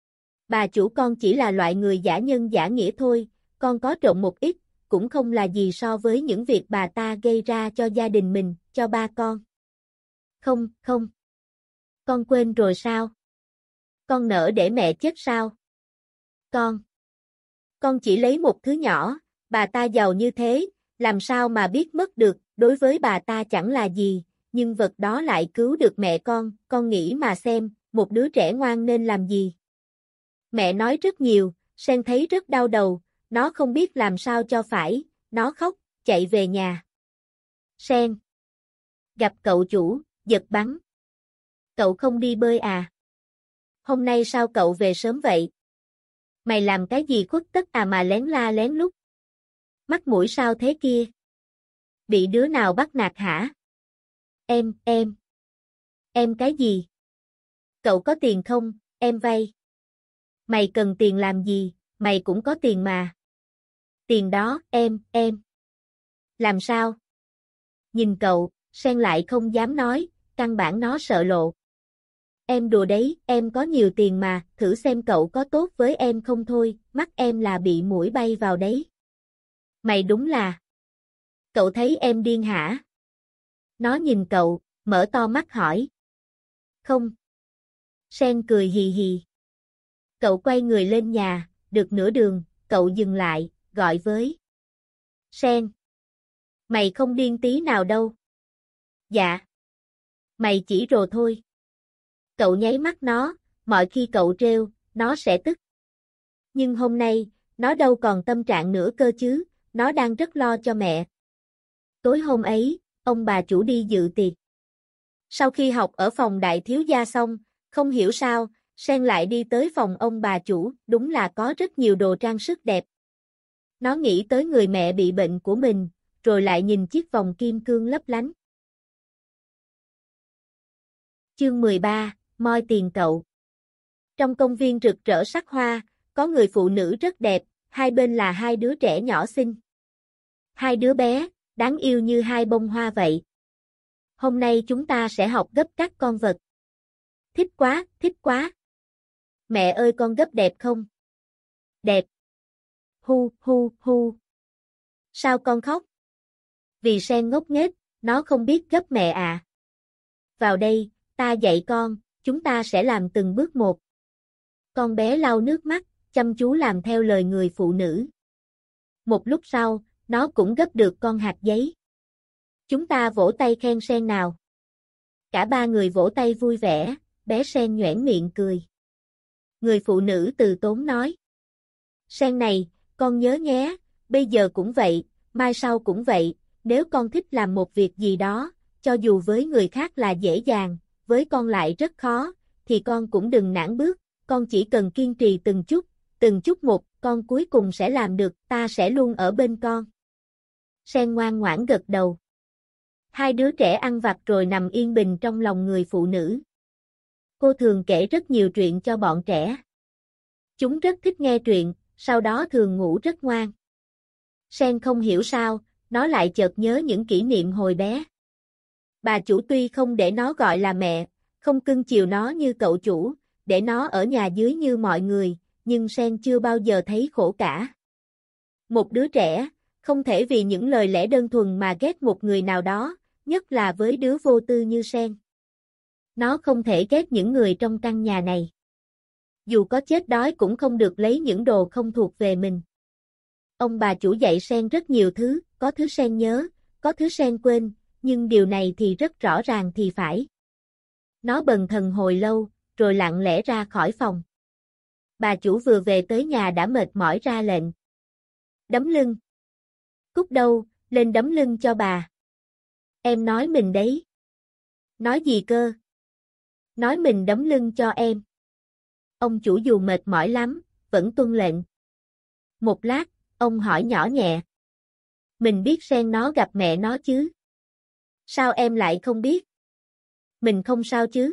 Bà chủ con chỉ là loại người giả nhân giả nghĩa thôi, con có trộm một ít, cũng không là gì so với những việc bà ta gây ra cho gia đình mình, cho ba con. Không, không. Con quên rồi sao? Con nỡ để mẹ chết sao? Con. Con chỉ lấy một thứ nhỏ, bà ta giàu như thế, làm sao mà biết mất được, đối với bà ta chẳng là gì, nhưng vật đó lại cứu được mẹ con, con nghĩ mà xem, một đứa trẻ ngoan nên làm gì. Mẹ nói rất nhiều, Sen thấy rất đau đầu, nó không biết làm sao cho phải, nó khóc, chạy về nhà. Sen. Gặp cậu chủ, giật bắn. Cậu không đi bơi à? Hôm nay sao cậu về sớm vậy? Mày làm cái gì khuất tất à mà lén la lén lút? Mắt mũi sao thế kia? Bị đứa nào bắt nạt hả? Em, em. Em cái gì? Cậu có tiền không, em vay. Mày cần tiền làm gì, mày cũng có tiền mà. Tiền đó, em, em. Làm sao? Nhìn cậu, Sen lại không dám nói, căn bản nó sợ lộ. Em đùa đấy, em có nhiều tiền mà, thử xem cậu có tốt với em không thôi, mắt em là bị muỗi bay vào đấy. Mày đúng là. Cậu thấy em điên hả? Nó nhìn cậu, mở to mắt hỏi. Không. Sen cười hì hì. Cậu quay người lên nhà, được nửa đường, cậu dừng lại, gọi với. Sen. Mày không điên tí nào đâu. Dạ. Mày chỉ rồ thôi. Cậu nháy mắt nó, mọi khi cậu trêu, nó sẽ tức. Nhưng hôm nay, nó đâu còn tâm trạng nữa cơ chứ, nó đang rất lo cho mẹ. Tối hôm ấy, ông bà chủ đi dự tiệc. Sau khi học ở phòng đại thiếu gia xong, không hiểu sao, Sen lại đi tới phòng ông bà chủ, đúng là có rất nhiều đồ trang sức đẹp. Nó nghĩ tới người mẹ bị bệnh của mình, rồi lại nhìn chiếc vòng kim cương lấp lánh. Chương mười ba, moi tiền cậu. Trong công viên rực rỡ sắc hoa, có người phụ nữ rất đẹp, hai bên là hai đứa trẻ nhỏ xinh. Hai đứa bé, đáng yêu như hai bông hoa vậy. Hôm nay chúng ta sẽ học gấp các con vật. Thích quá, thích quá. Mẹ ơi con gấp đẹp không? Đẹp. Hu, hu, hu. Sao con khóc? Vì Sen ngốc nghếch, nó không biết gấp mẹ à. Vào đây, ta dạy con, chúng ta sẽ làm từng bước một. Con bé lau nước mắt, chăm chú làm theo lời người phụ nữ. Một lúc sau, nó cũng gấp được con hạt giấy. Chúng ta vỗ tay khen Sen nào. Cả ba người vỗ tay vui vẻ, bé Sen nhoẻn miệng cười. Người phụ nữ từ tốn nói. Sen này, con nhớ nhé, bây giờ cũng vậy, mai sau cũng vậy, nếu con thích làm một việc gì đó, cho dù với người khác là dễ dàng, với con lại rất khó, thì con cũng đừng nản bước, con chỉ cần kiên trì từng chút, từng chút một, con cuối cùng sẽ làm được, ta sẽ luôn ở bên con. Sen ngoan ngoãn gật đầu. Hai đứa trẻ ăn vặt rồi nằm yên bình trong lòng người phụ nữ. Cô thường kể rất nhiều chuyện cho bọn trẻ. Chúng rất thích nghe truyện, sau đó thường ngủ rất ngoan. Sen không hiểu sao, nó lại chợt nhớ những kỷ niệm hồi bé. Bà chủ tuy không để nó gọi là mẹ, không cưng chiều nó như cậu chủ, để nó ở nhà dưới như mọi người, nhưng Sen chưa bao giờ thấy khổ cả. Một đứa trẻ, không thể vì những lời lẽ đơn thuần mà ghét một người nào đó, nhất là với đứa vô tư như Sen. Nó không thể ghét những người trong căn nhà này. Dù có chết đói cũng không được lấy những đồ không thuộc về mình. Ông bà chủ dạy Sen rất nhiều thứ, có thứ Sen nhớ, có thứ Sen quên, nhưng điều này thì rất rõ ràng thì phải. Nó bần thần hồi lâu, rồi lặng lẽ ra khỏi phòng. Bà chủ vừa về tới nhà đã mệt mỏi ra lệnh. Đấm lưng. Cúc đâu, lên đấm lưng cho bà. Em nói mình đấy. Nói gì cơ? Nói mình đấm lưng cho em. Ông chủ dù mệt mỏi lắm, vẫn tuân lệnh. Một lát, ông hỏi nhỏ nhẹ. Mình biết Sen nó gặp mẹ nó chứ? Sao em lại không biết? Mình không sao chứ?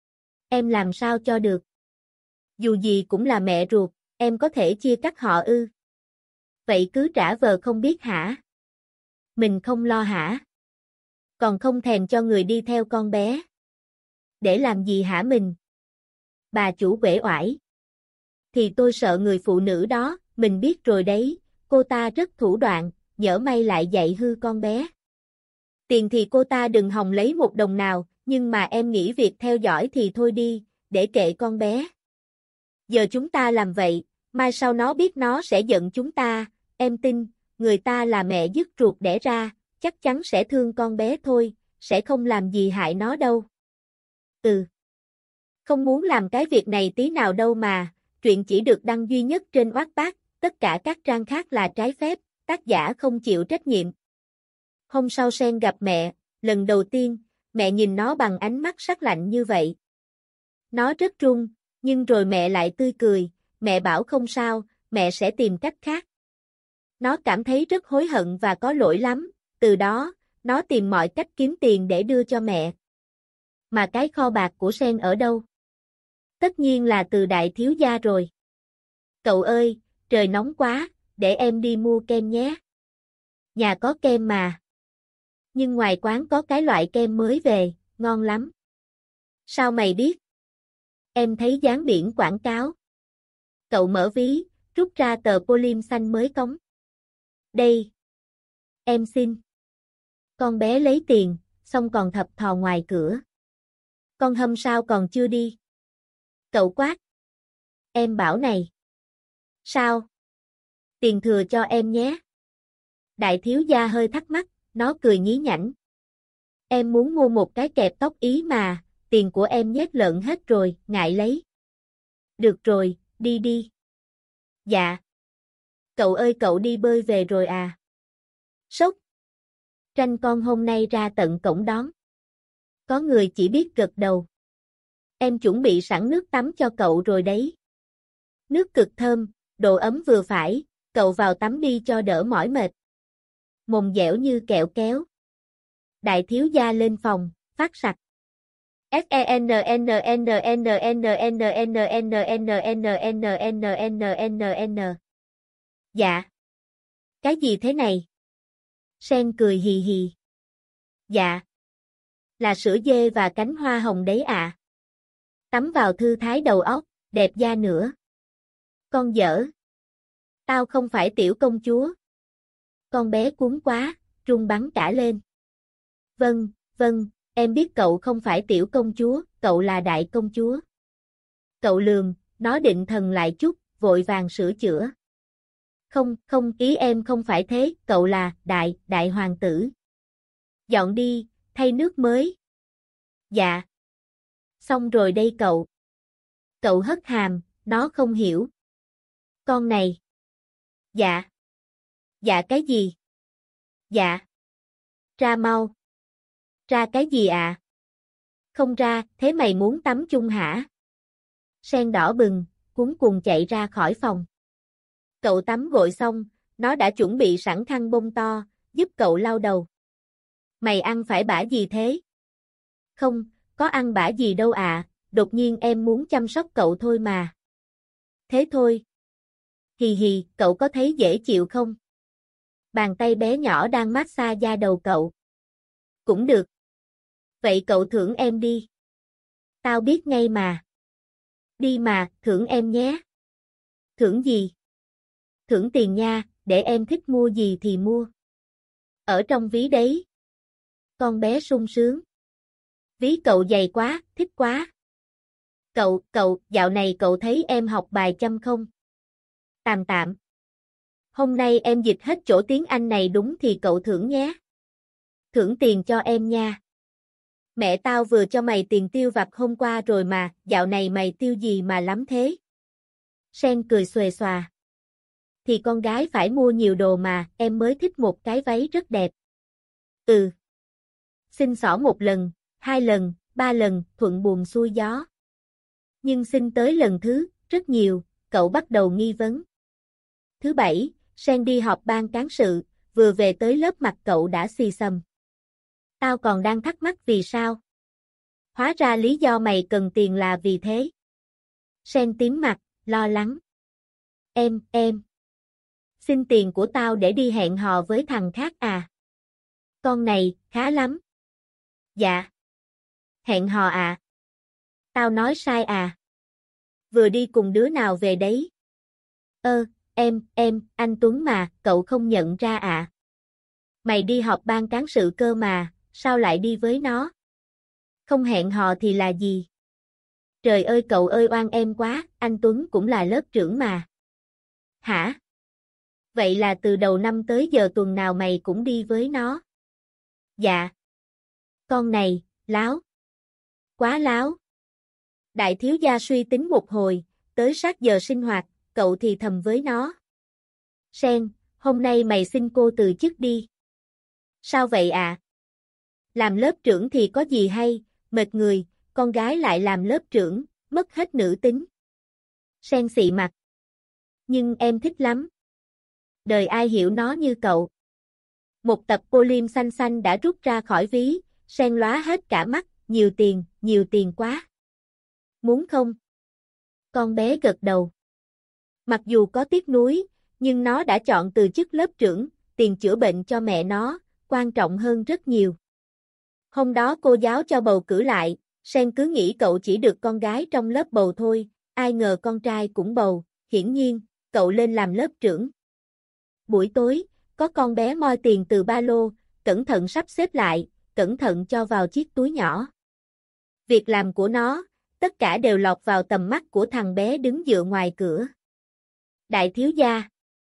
Em làm sao cho được? Dù gì cũng là mẹ ruột, em có thể chia cắt họ ư? Vậy cứ trả vờ không biết hả? Mình không lo hả? Còn không thèm cho người đi theo con bé. Để làm gì hả mình? Bà chủ uể oải. Thì tôi sợ người phụ nữ đó, mình biết rồi đấy, cô ta rất thủ đoạn, nhỡ may lại dạy hư con bé. Tiền thì cô ta đừng hòng lấy một đồng nào, nhưng mà em nghĩ việc theo dõi thì thôi đi, để kệ con bé. Giờ chúng ta làm vậy, mai sau nó biết nó sẽ giận chúng ta, em tin, người ta là mẹ dứt ruột đẻ ra, chắc chắn sẽ thương con bé thôi, sẽ không làm gì hại nó đâu. Ừ. Không muốn làm cái việc này tí nào đâu mà, truyện chỉ được đăng duy nhất trên Wattpad, tất cả các trang khác là trái phép, tác giả không chịu trách nhiệm. Hôm sau Sen gặp mẹ, lần đầu tiên, mẹ nhìn nó bằng ánh mắt sắc lạnh như vậy. Nó rất run, nhưng rồi mẹ lại tươi cười, mẹ bảo không sao, mẹ sẽ tìm cách khác. Nó cảm thấy rất hối hận và có lỗi lắm, từ đó, nó tìm mọi cách kiếm tiền để đưa cho mẹ. Mà cái kho bạc của Sen ở đâu? Tất nhiên là từ đại thiếu gia rồi. Cậu ơi, trời nóng quá, để em đi mua kem nhé. Nhà có kem mà. Nhưng ngoài quán có cái loại kem mới về, ngon lắm. Sao mày biết? Em thấy dán biển quảng cáo. Cậu mở ví, rút ra tờ polymer xanh mới cống. Đây. Em xin. Con bé lấy tiền, xong còn thập thò ngoài cửa. Con Hâm sao còn chưa đi? Cậu quát. Em bảo này. Sao? Tiền thừa cho em nhé. Đại thiếu gia hơi thắc mắc, nó cười nhí nhảnh. Em muốn mua một cái kẹp tóc Ý mà, tiền của em nhét lợn hết rồi, ngại lấy. Được rồi, đi đi. Dạ. Cậu ơi cậu đi bơi về rồi à? Sốc. Tranh con hôm nay ra tận cổng đón. Có người chỉ biết gật đầu. Em chuẩn bị sẵn nước tắm cho cậu rồi đấy. Nước cực thơm, độ ấm vừa phải, cậu vào tắm đi cho đỡ mỏi mệt. Mồm dẻo như kẹo kéo. Đại thiếu gia lên phòng, phát sặc. S E N N N N N N N N N N N N N N N N. Dạ. Cái gì thế này? Sen cười hì hì. Dạ. Là sữa dê và cánh hoa hồng đấy ạ. Tắm vào thư thái đầu óc, đẹp da nữa. Con dở. Tao không phải tiểu công chúa. Con bé cuốn quá, run bắn cả lên. Vâng, vâng, em biết cậu không phải tiểu công chúa, cậu cậu là đại công chúa. Cậu lườm, nó định thần lại chút, vội vàng sửa chữa. Không, không, ý em không phải thế, cậu là, đại, đại hoàng tử. Dọn đi, thay nước mới. Dạ. Xong rồi đây cậu. Cậu hất hàm, nó không hiểu. Con này. Dạ. Dạ cái gì? Dạ. Ra mau. Ra cái gì ạ? À? Không ra, thế mày muốn tắm chung hả? Sen đỏ bừng, cuống cuồng chạy ra khỏi phòng. Cậu tắm gội xong, nó đã chuẩn bị sẵn khăn bông to, giúp cậu lau đầu. Mày ăn phải bã gì thế? Không, có ăn bã gì đâu à, đột nhiên em muốn chăm sóc cậu thôi mà. Thế thôi. Hì hì, cậu có thấy dễ chịu không? Bàn tay bé nhỏ đang massage da đầu cậu. Cũng được. Vậy cậu thưởng em đi. Tao biết ngay mà. Đi mà, thưởng em nhé. Thưởng gì? Thưởng tiền nha, để em thích mua gì thì mua. Ở trong ví đấy. Con bé sung sướng. Ví cậu dày quá, thích quá. Cậu, cậu, dạo này cậu thấy em học bài chăm không? Tạm tạm. Hôm nay em dịch hết chỗ tiếng Anh này đúng thì cậu thưởng nhé. Thưởng tiền cho em nha. Mẹ tao vừa cho mày tiền tiêu vặt hôm qua rồi mà, dạo này mày tiêu gì mà lắm thế? Sen cười xuề xòa. Thì con gái phải mua nhiều đồ mà, em mới thích một cái váy rất đẹp. Ừ. Xin xỏ một lần, hai lần, ba lần, thuận buồm xuôi gió. Nhưng xin tới lần thứ, rất nhiều, cậu bắt đầu nghi vấn. Thứ bảy, Sen đi họp ban cán sự, vừa về tới lớp mặt cậu đã xì xầm. Tao còn đang thắc mắc vì sao. Hóa ra lý do mày cần tiền là vì thế. Sen tím mặt, lo lắng. Em, em. Xin tiền của tao để đi hẹn hò với thằng khác à? Con này, khá lắm. Dạ. Hẹn hò à? Tao nói sai à? Vừa đi cùng đứa nào về đấy? Ơ, em, em, anh Tuấn mà, cậu không nhận ra à? Mày đi họp ban cán sự cơ mà, sao lại đi với nó? Không hẹn hò thì là gì? Trời ơi cậu ơi oan em quá, anh Tuấn cũng là lớp trưởng mà. Hả? Vậy là từ đầu năm tới giờ tuần nào mày cũng đi với nó? Dạ. Con này, láo. Quá láo. Đại thiếu gia suy tính một hồi, tới sát giờ sinh hoạt, cậu thì thầm với nó. Sen, hôm nay mày xin cô từ chức đi. Sao vậy ạ? À? Làm lớp trưởng thì có gì hay, mệt người, con gái lại làm lớp trưởng, mất hết nữ tính. Sen xị mặt. Nhưng em thích lắm. Đời ai hiểu nó như cậu. Một tập polim xanh xanh đã rút ra khỏi ví, Sen lóa hết cả mắt, nhiều tiền, nhiều tiền quá. Muốn không? Con bé gật đầu. Mặc dù có tiếc nuối, nhưng nó đã chọn từ chức lớp trưởng, tiền chữa bệnh cho mẹ nó, quan trọng hơn rất nhiều. Hôm đó cô giáo cho bầu cử lại, Sen cứ nghĩ cậu chỉ được con gái trong lớp bầu thôi, ai ngờ con trai cũng bầu, hiển nhiên, cậu lên làm lớp trưởng. Buổi tối, có con bé moi tiền từ ba lô, cẩn thận sắp xếp lại, cẩn thận cho vào chiếc túi nhỏ. Việc làm của nó, tất cả đều lọt vào tầm mắt của thằng bé đứng dựa ngoài cửa. Đại thiếu gia.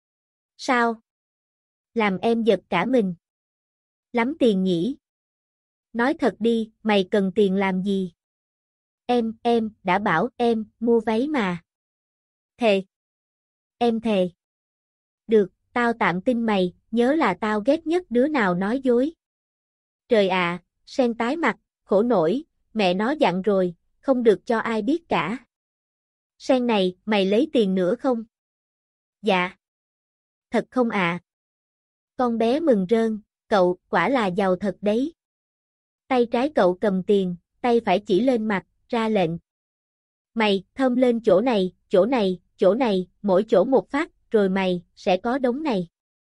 Sao? Làm em giật cả mình. Lắm tiền nhỉ? Nói thật đi, mày cần tiền làm gì? Em, em, đã bảo em, mua váy mà. Thề. Em thề. Được, tao tạm tin mày, nhớ là tao ghét nhất đứa nào nói dối. Trời ạ, à, Sen tái mặt, khổ nổi, mẹ nó dặn rồi, không được cho ai biết cả. Sen này, mày lấy tiền nữa không? Dạ. Thật không ạ? À? Con bé mừng rơn, cậu, quả là giàu thật đấy. Tay trái cậu cầm tiền, tay phải chỉ lên mặt, ra lệnh. Mày, thơm lên chỗ này, chỗ này, chỗ này, mỗi chỗ một phát, rồi mày, sẽ có đống này.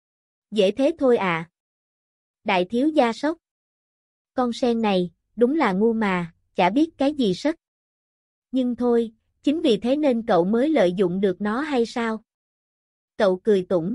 Dễ thế thôi à. Đại thiếu gia sốc. Con Sen này, đúng là ngu mà, chả biết cái gì sất. Nhưng thôi, chính vì thế nên cậu mới lợi dụng được nó hay sao? Cậu cười tủm.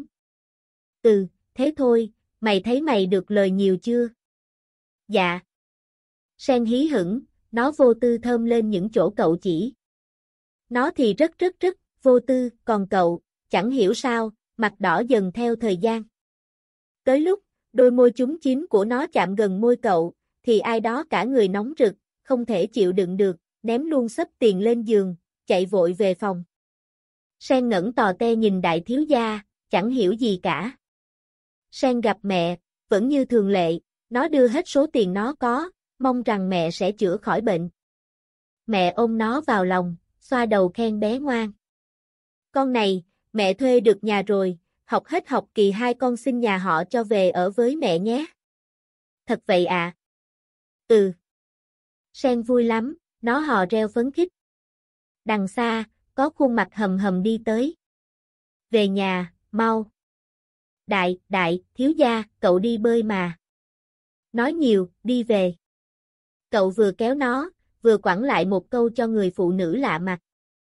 Ừ, thế thôi, mày thấy mày được lời nhiều chưa? Dạ. Sen hí hửng, nó vô tư thơm lên những chỗ cậu chỉ. Nó thì rất rất rất vô tư, còn cậu, chẳng hiểu sao, mặt đỏ dần theo thời gian. Tới lúc, đôi môi chúm chím của nó chạm gần môi cậu, thì ai đó cả người nóng rực, không thể chịu đựng được, ném luôn xấp tiền lên giường, chạy vội về phòng. Sen ngẩng tò te nhìn đại thiếu gia, chẳng hiểu gì cả. Sen gặp mẹ, vẫn như thường lệ, nó đưa hết số tiền nó có, mong rằng mẹ sẽ chữa khỏi bệnh. Mẹ ôm nó vào lòng, xoa đầu khen bé ngoan. Con này, mẹ thuê được nhà rồi, học hết học kỳ hai con xin nhà họ cho về ở với mẹ nhé. Thật vậy ạ? À? Ừ. Sen vui lắm, nó hò reo phấn khích. Đằng xa, có khuôn mặt hầm hầm đi tới. Về nhà, mau. Đại, đại, thiếu gia, cậu đi bơi mà. Nói nhiều, đi về. Cậu vừa kéo nó, vừa quẳng lại một câu cho người phụ nữ lạ mặt.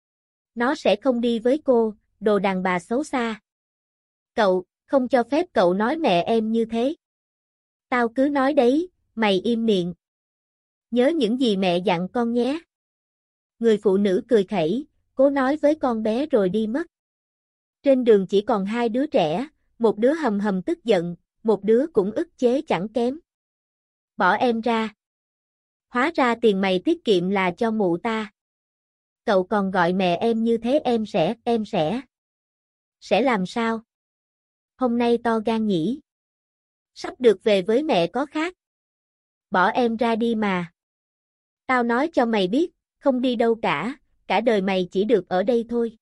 Nó sẽ không đi với cô, đồ đàn bà xấu xa. Cậu, không cho phép cậu nói mẹ em như thế. Tao cứ nói đấy, mày im miệng. Nhớ những gì mẹ dặn con nhé. Người phụ nữ cười khẩy, cố nói với con bé rồi đi mất. Trên đường chỉ còn hai đứa trẻ, một đứa hầm hầm tức giận, một đứa cũng ức chế chẳng kém. Bỏ em ra. Hóa ra tiền mày tiết kiệm là cho mụ ta. Cậu còn gọi mẹ em như thế em sẽ, em sẽ. Sẽ làm sao? Hôm nay to gan nhỉ. Sắp được về với mẹ có khác. Bỏ em ra đi mà. Tao nói cho mày biết, không đi đâu cả, cả đời mày chỉ được ở đây thôi.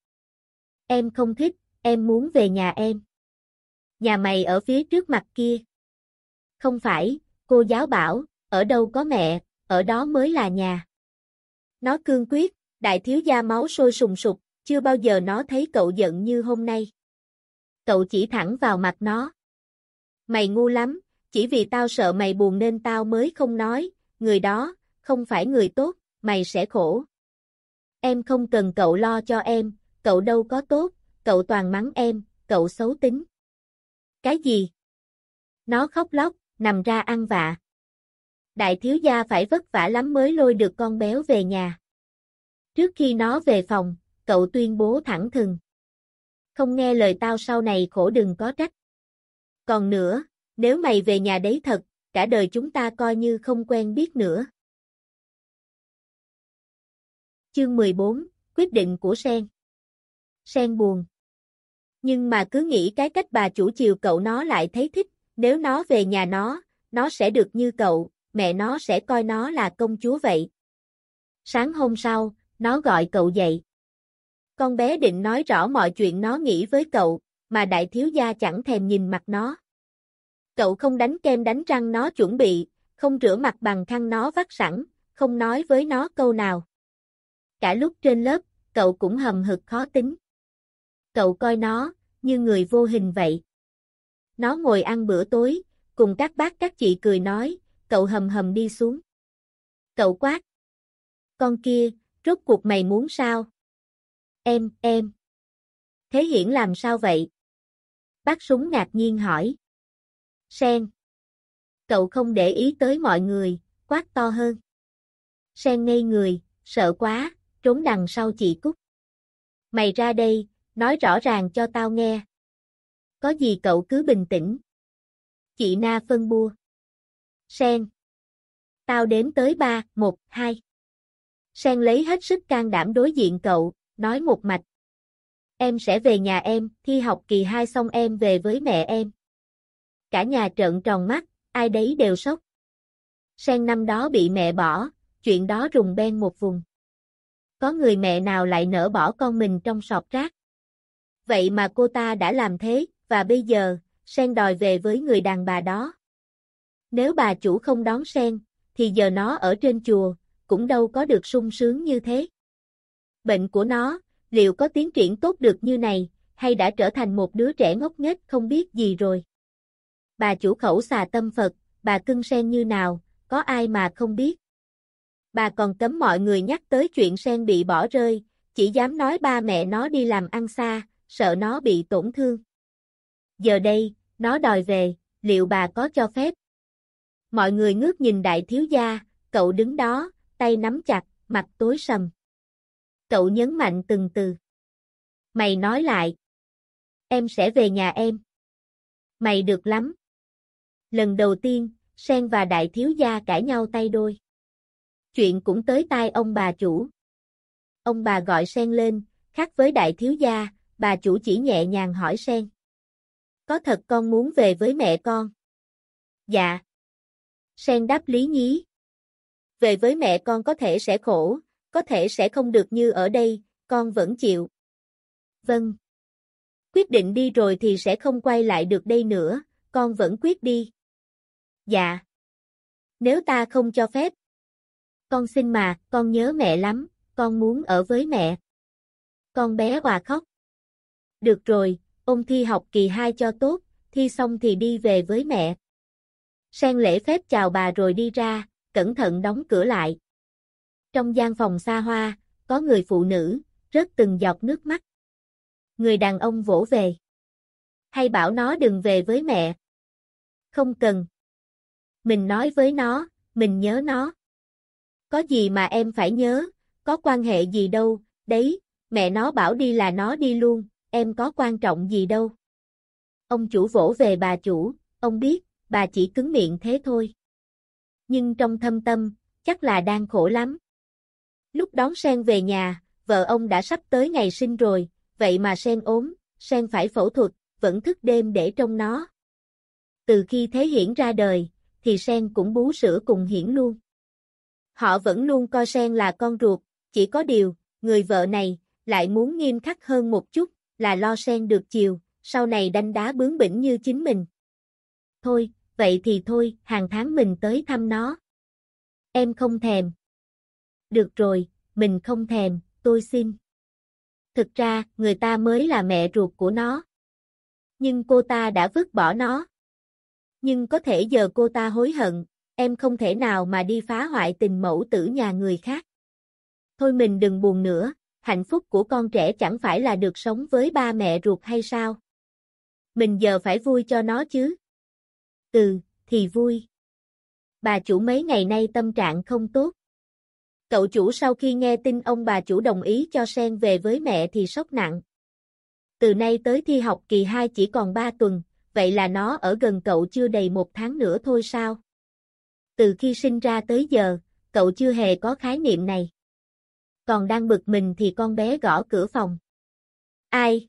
Em không thích, em muốn về nhà em. Nhà mày ở phía trước mặt kia. Không phải, cô giáo bảo, ở đâu có mẹ, ở đó mới là nhà. Nó cương quyết, đại thiếu gia máu sôi sùng sục, chưa bao giờ nó thấy cậu giận như hôm nay. Cậu chỉ thẳng vào mặt nó. Mày ngu lắm, chỉ vì tao sợ mày buồn nên tao mới không nói, người đó, không phải người tốt, mày sẽ khổ. Em không cần cậu lo cho em, cậu đâu có tốt, cậu toàn mắng em, cậu xấu tính. Cái gì? Nó khóc lóc, nằm ra ăn vạ. Đại thiếu gia phải vất vả lắm mới lôi được con béo về nhà. Trước khi nó về phòng, cậu tuyên bố thẳng thừng. Không nghe lời tao sau này khổ đừng có trách. Còn nữa, nếu mày về nhà đấy thật, cả đời chúng ta coi như không quen biết nữa. Chương mười bốn, quyết định của Sen. Sen buồn. Nhưng mà cứ nghĩ cái cách bà chủ chiều cậu nó lại thấy thích, nếu nó về nhà nó, nó sẽ được như cậu, mẹ nó sẽ coi nó là công chúa vậy. Sáng hôm sau, nó gọi cậu dậy. Con bé định nói rõ mọi chuyện nó nghĩ với cậu, mà đại thiếu gia chẳng thèm nhìn mặt nó. Cậu không đánh kem đánh răng nó chuẩn bị, không rửa mặt bằng khăn nó vắt sẵn, không nói với nó câu nào. Cả lúc trên lớp, cậu cũng hầm hực khó tính. Cậu coi nó, như người vô hình vậy. Nó ngồi ăn bữa tối, cùng các bác các chị cười nói, cậu hầm hầm đi xuống. Cậu quát. Con kia, rốt cuộc mày muốn sao? Em, em. Thế Hiển làm sao vậy? Bác Súng ngạc nhiên hỏi. Sen. Cậu không để ý tới mọi người, quát to hơn. Sen ngây người, sợ quá, trốn đằng sau chị Cúc. Mày ra đây, nói rõ ràng cho tao nghe. Có gì cậu cứ bình tĩnh. Chị Na phân bua. Sen. Tao đếm tới ba, một, hai. Sen lấy hết sức can đảm đối diện cậu, nói một mạch. Em sẽ về nhà em, thi học kỳ hai xong em về với mẹ em. Cả nhà trợn tròn mắt, ai đấy đều sốc. Sen năm đó bị mẹ bỏ, chuyện đó rùng beng một vùng. Có người mẹ nào lại nỡ bỏ con mình trong sọt rác. Vậy mà cô ta đã làm thế, và bây giờ, Sen đòi về với người đàn bà đó. Nếu bà chủ không đón Sen, thì giờ nó ở trên chùa, cũng đâu có được sung sướng như thế. Bệnh của nó, liệu có tiến triển tốt được như này, hay đã trở thành một đứa trẻ ngốc nghếch không biết gì rồi? Bà chủ khẩu xà tâm Phật, bà cưng Sen như nào, có ai mà không biết. Bà còn cấm mọi người nhắc tới chuyện Sen bị bỏ rơi, chỉ dám nói ba mẹ nó đi làm ăn xa, sợ nó bị tổn thương. Giờ đây, nó đòi về, liệu bà có cho phép? Mọi người ngước nhìn đại thiếu gia, cậu đứng đó, tay nắm chặt, mặt tối sầm. Cậu nhấn mạnh từng từ. Mày nói lại. Em sẽ về nhà em. Mày được lắm. Lần đầu tiên, Sen và đại thiếu gia cãi nhau tay đôi. Chuyện cũng tới tai ông bà chủ. Ông bà gọi Sen lên, khác với đại thiếu gia, bà chủ chỉ nhẹ nhàng hỏi Sen. Có thật con muốn về với mẹ con? Dạ. Sen đáp lý nhí. Về với mẹ con có thể sẽ khổ, có thể sẽ không được như ở đây, con vẫn chịu. Vâng. Quyết định đi rồi thì sẽ không quay lại được đây nữa, con vẫn quyết đi. Dạ. Nếu ta không cho phép. Con xin mà, con nhớ mẹ lắm, con muốn ở với mẹ. Con bé òa khóc. Được rồi, ôn thi học kỳ hai cho tốt, thi xong thì đi về với mẹ. Sen lễ phép chào bà rồi đi ra, cẩn thận đóng cửa lại. Trong gian phòng xa hoa, có người phụ nữ, rớt từng giọt nước mắt. Người đàn ông vỗ về. Hay bảo nó đừng về với mẹ. Không cần. Mình nói với nó, mình nhớ nó. Có gì mà em phải nhớ, có quan hệ gì đâu, đấy, mẹ nó bảo đi là nó đi luôn, em có quan trọng gì đâu. Ông chủ vỗ về bà chủ, ông biết, bà chỉ cứng miệng thế thôi. Nhưng trong thâm tâm, chắc là đang khổ lắm. Lúc đón Sen về nhà, vợ ông đã sắp tới ngày sinh rồi, vậy mà Sen ốm, Sen phải phẫu thuật, vẫn thức đêm để trông nó. Từ khi Thế Hiển ra đời, thì Sen cũng bú sữa cùng Hiển luôn. Họ vẫn luôn coi Sen là con ruột, chỉ có điều, người vợ này, lại muốn nghiêm khắc hơn một chút, là lo Sen được chiều, sau này đanh đá bướng bỉnh như chính mình. Thôi, vậy thì thôi, hàng tháng mình tới thăm nó. Em không thèm. Được rồi, mình không thèm, tôi xin. Thực ra, người ta mới là mẹ ruột của nó. Nhưng cô ta đã vứt bỏ nó. Nhưng có thể giờ cô ta hối hận, em không thể nào mà đi phá hoại tình mẫu tử nhà người khác. Thôi mình đừng buồn nữa, hạnh phúc của con trẻ chẳng phải là được sống với ba mẹ ruột hay sao? Mình giờ phải vui cho nó chứ. Ừ, thì vui. Bà chủ mấy ngày nay tâm trạng không tốt. Cậu chủ sau khi nghe tin ông bà chủ đồng ý cho Sen về với mẹ thì sốc nặng. Từ nay tới thi học kỳ hai chỉ còn ba tuần, vậy là nó ở gần cậu chưa đầy một tháng nữa thôi sao? Từ khi sinh ra tới giờ, cậu chưa hề có khái niệm này. Còn đang bực mình thì con bé gõ cửa phòng. Ai?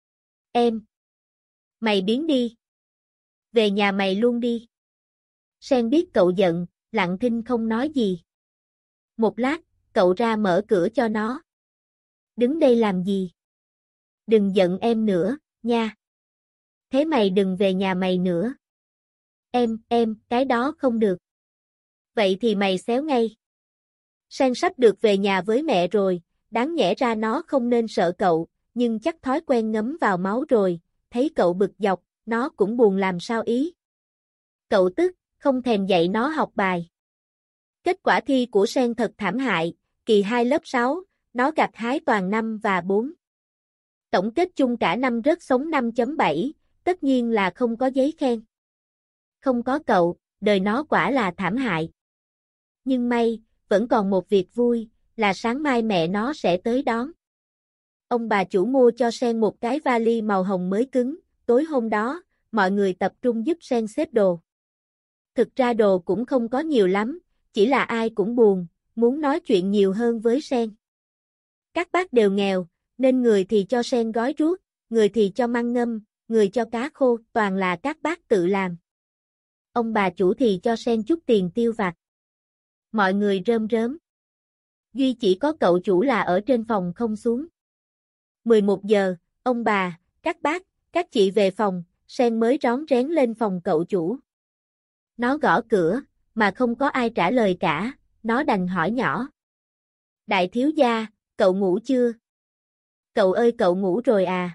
Em. Mày biến đi. Về nhà mày luôn đi. Sen biết cậu giận, lặng thinh không nói gì. Một lát, cậu ra mở cửa cho nó. Đứng đây làm gì? Đừng giận em nữa, nha. Thế mày đừng về nhà mày nữa. Em, em, cái đó không được. Vậy thì mày xéo ngay. Sen sắp được về nhà với mẹ rồi, đáng nhẽ ra nó không nên sợ cậu, nhưng chắc thói quen ngấm vào máu rồi, thấy cậu bực dọc, nó cũng buồn làm sao ý. Cậu tức, không thèm dạy nó học bài. Kết quả thi của Sen thật thảm hại, kỳ hai lớp sáu, nó gặt hái toàn năm và bốn. Tổng kết chung cả năm rớt sống năm chấm bảy, tất nhiên là không có giấy khen. Không có cậu, đời nó quả là thảm hại. Nhưng may, vẫn còn một việc vui, là sáng mai mẹ nó sẽ tới đón. Ông bà chủ mua cho Sen một cái vali màu hồng mới cứng, tối hôm đó, mọi người tập trung giúp Sen xếp đồ. Thực ra đồ cũng không có nhiều lắm, chỉ là ai cũng buồn, muốn nói chuyện nhiều hơn với Sen. Các bác đều nghèo, nên người thì cho Sen gói ruốc, người thì cho măng ngâm, người cho cá khô, toàn là các bác tự làm. Ông bà chủ thì cho Sen chút tiền tiêu vặt. Mọi người rơm rớm. Duy chỉ có cậu chủ là ở trên phòng không xuống. mười một giờ, ông bà, các bác, các chị về phòng, Sen mới rón rén lên phòng cậu chủ. Nó gõ cửa, mà không có ai trả lời cả, nó đành hỏi nhỏ. Đại thiếu gia, cậu ngủ chưa? Cậu ơi cậu ngủ rồi à?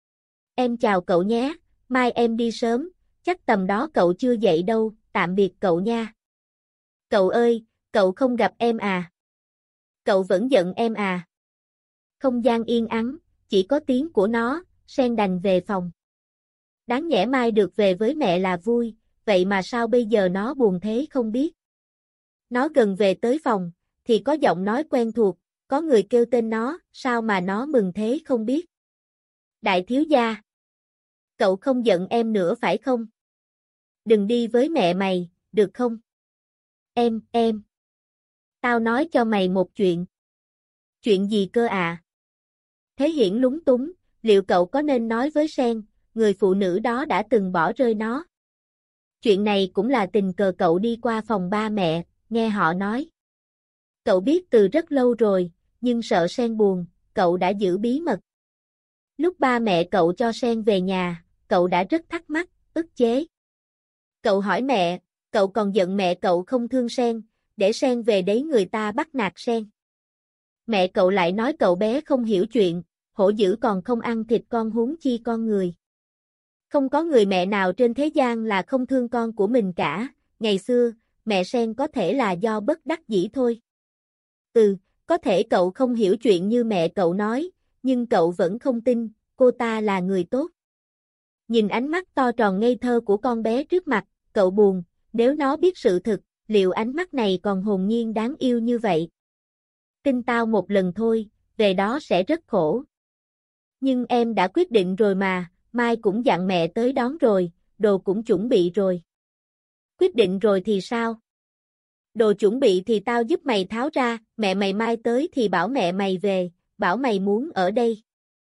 Em chào cậu nhé, mai em đi sớm, chắc tầm đó cậu chưa dậy đâu, tạm biệt cậu nha. Cậu ơi, cậu không gặp em à? Cậu vẫn giận em à? Không gian yên ắng, chỉ có tiếng của nó, Sen đành về phòng. Đáng nhẽ mai được về với mẹ là vui, vậy mà sao bây giờ nó buồn thế không biết. Nó gần về tới phòng, thì có giọng nói quen thuộc, có người kêu tên nó, sao mà nó mừng thế không biết. Đại thiếu gia. Cậu không giận em nữa phải không? Đừng đi với mẹ mày, được không? Em, em. Tao nói cho mày một chuyện. Chuyện gì cơ à? Thế Hiển lúng túng, liệu cậu có nên nói với Sen, người phụ nữ đó đã từng bỏ rơi nó? Chuyện này cũng là tình cờ cậu đi qua phòng ba mẹ, nghe họ nói. Cậu biết từ rất lâu rồi, nhưng sợ Sen buồn, cậu đã giữ bí mật. Lúc ba mẹ cậu cho Sen về nhà, cậu đã rất thắc mắc, ức chế. Cậu hỏi mẹ, cậu còn giận mẹ cậu không thương Sen, để Sen về đấy người ta bắt nạt Sen. Mẹ cậu lại nói cậu bé không hiểu chuyện, hổ dữ còn không ăn thịt con huống chi con người. Không có người mẹ nào trên thế gian là không thương con của mình cả, ngày xưa, mẹ Sen có thể là do bất đắc dĩ thôi. Ừ, có thể cậu không hiểu chuyện như mẹ cậu nói, nhưng cậu vẫn không tin, cô ta là người tốt. Nhìn ánh mắt to tròn ngây thơ của con bé trước mặt, cậu buồn, nếu nó biết sự thực, liệu ánh mắt này còn hồn nhiên đáng yêu như vậy? Tin tao một lần thôi, về đó sẽ rất khổ. Nhưng em đã quyết định rồi mà, mai cũng dặn mẹ tới đón rồi, đồ cũng chuẩn bị rồi. Quyết định rồi thì sao? Đồ chuẩn bị thì tao giúp mày tháo ra, mẹ mày mai tới thì bảo mẹ mày về, bảo mày muốn ở đây.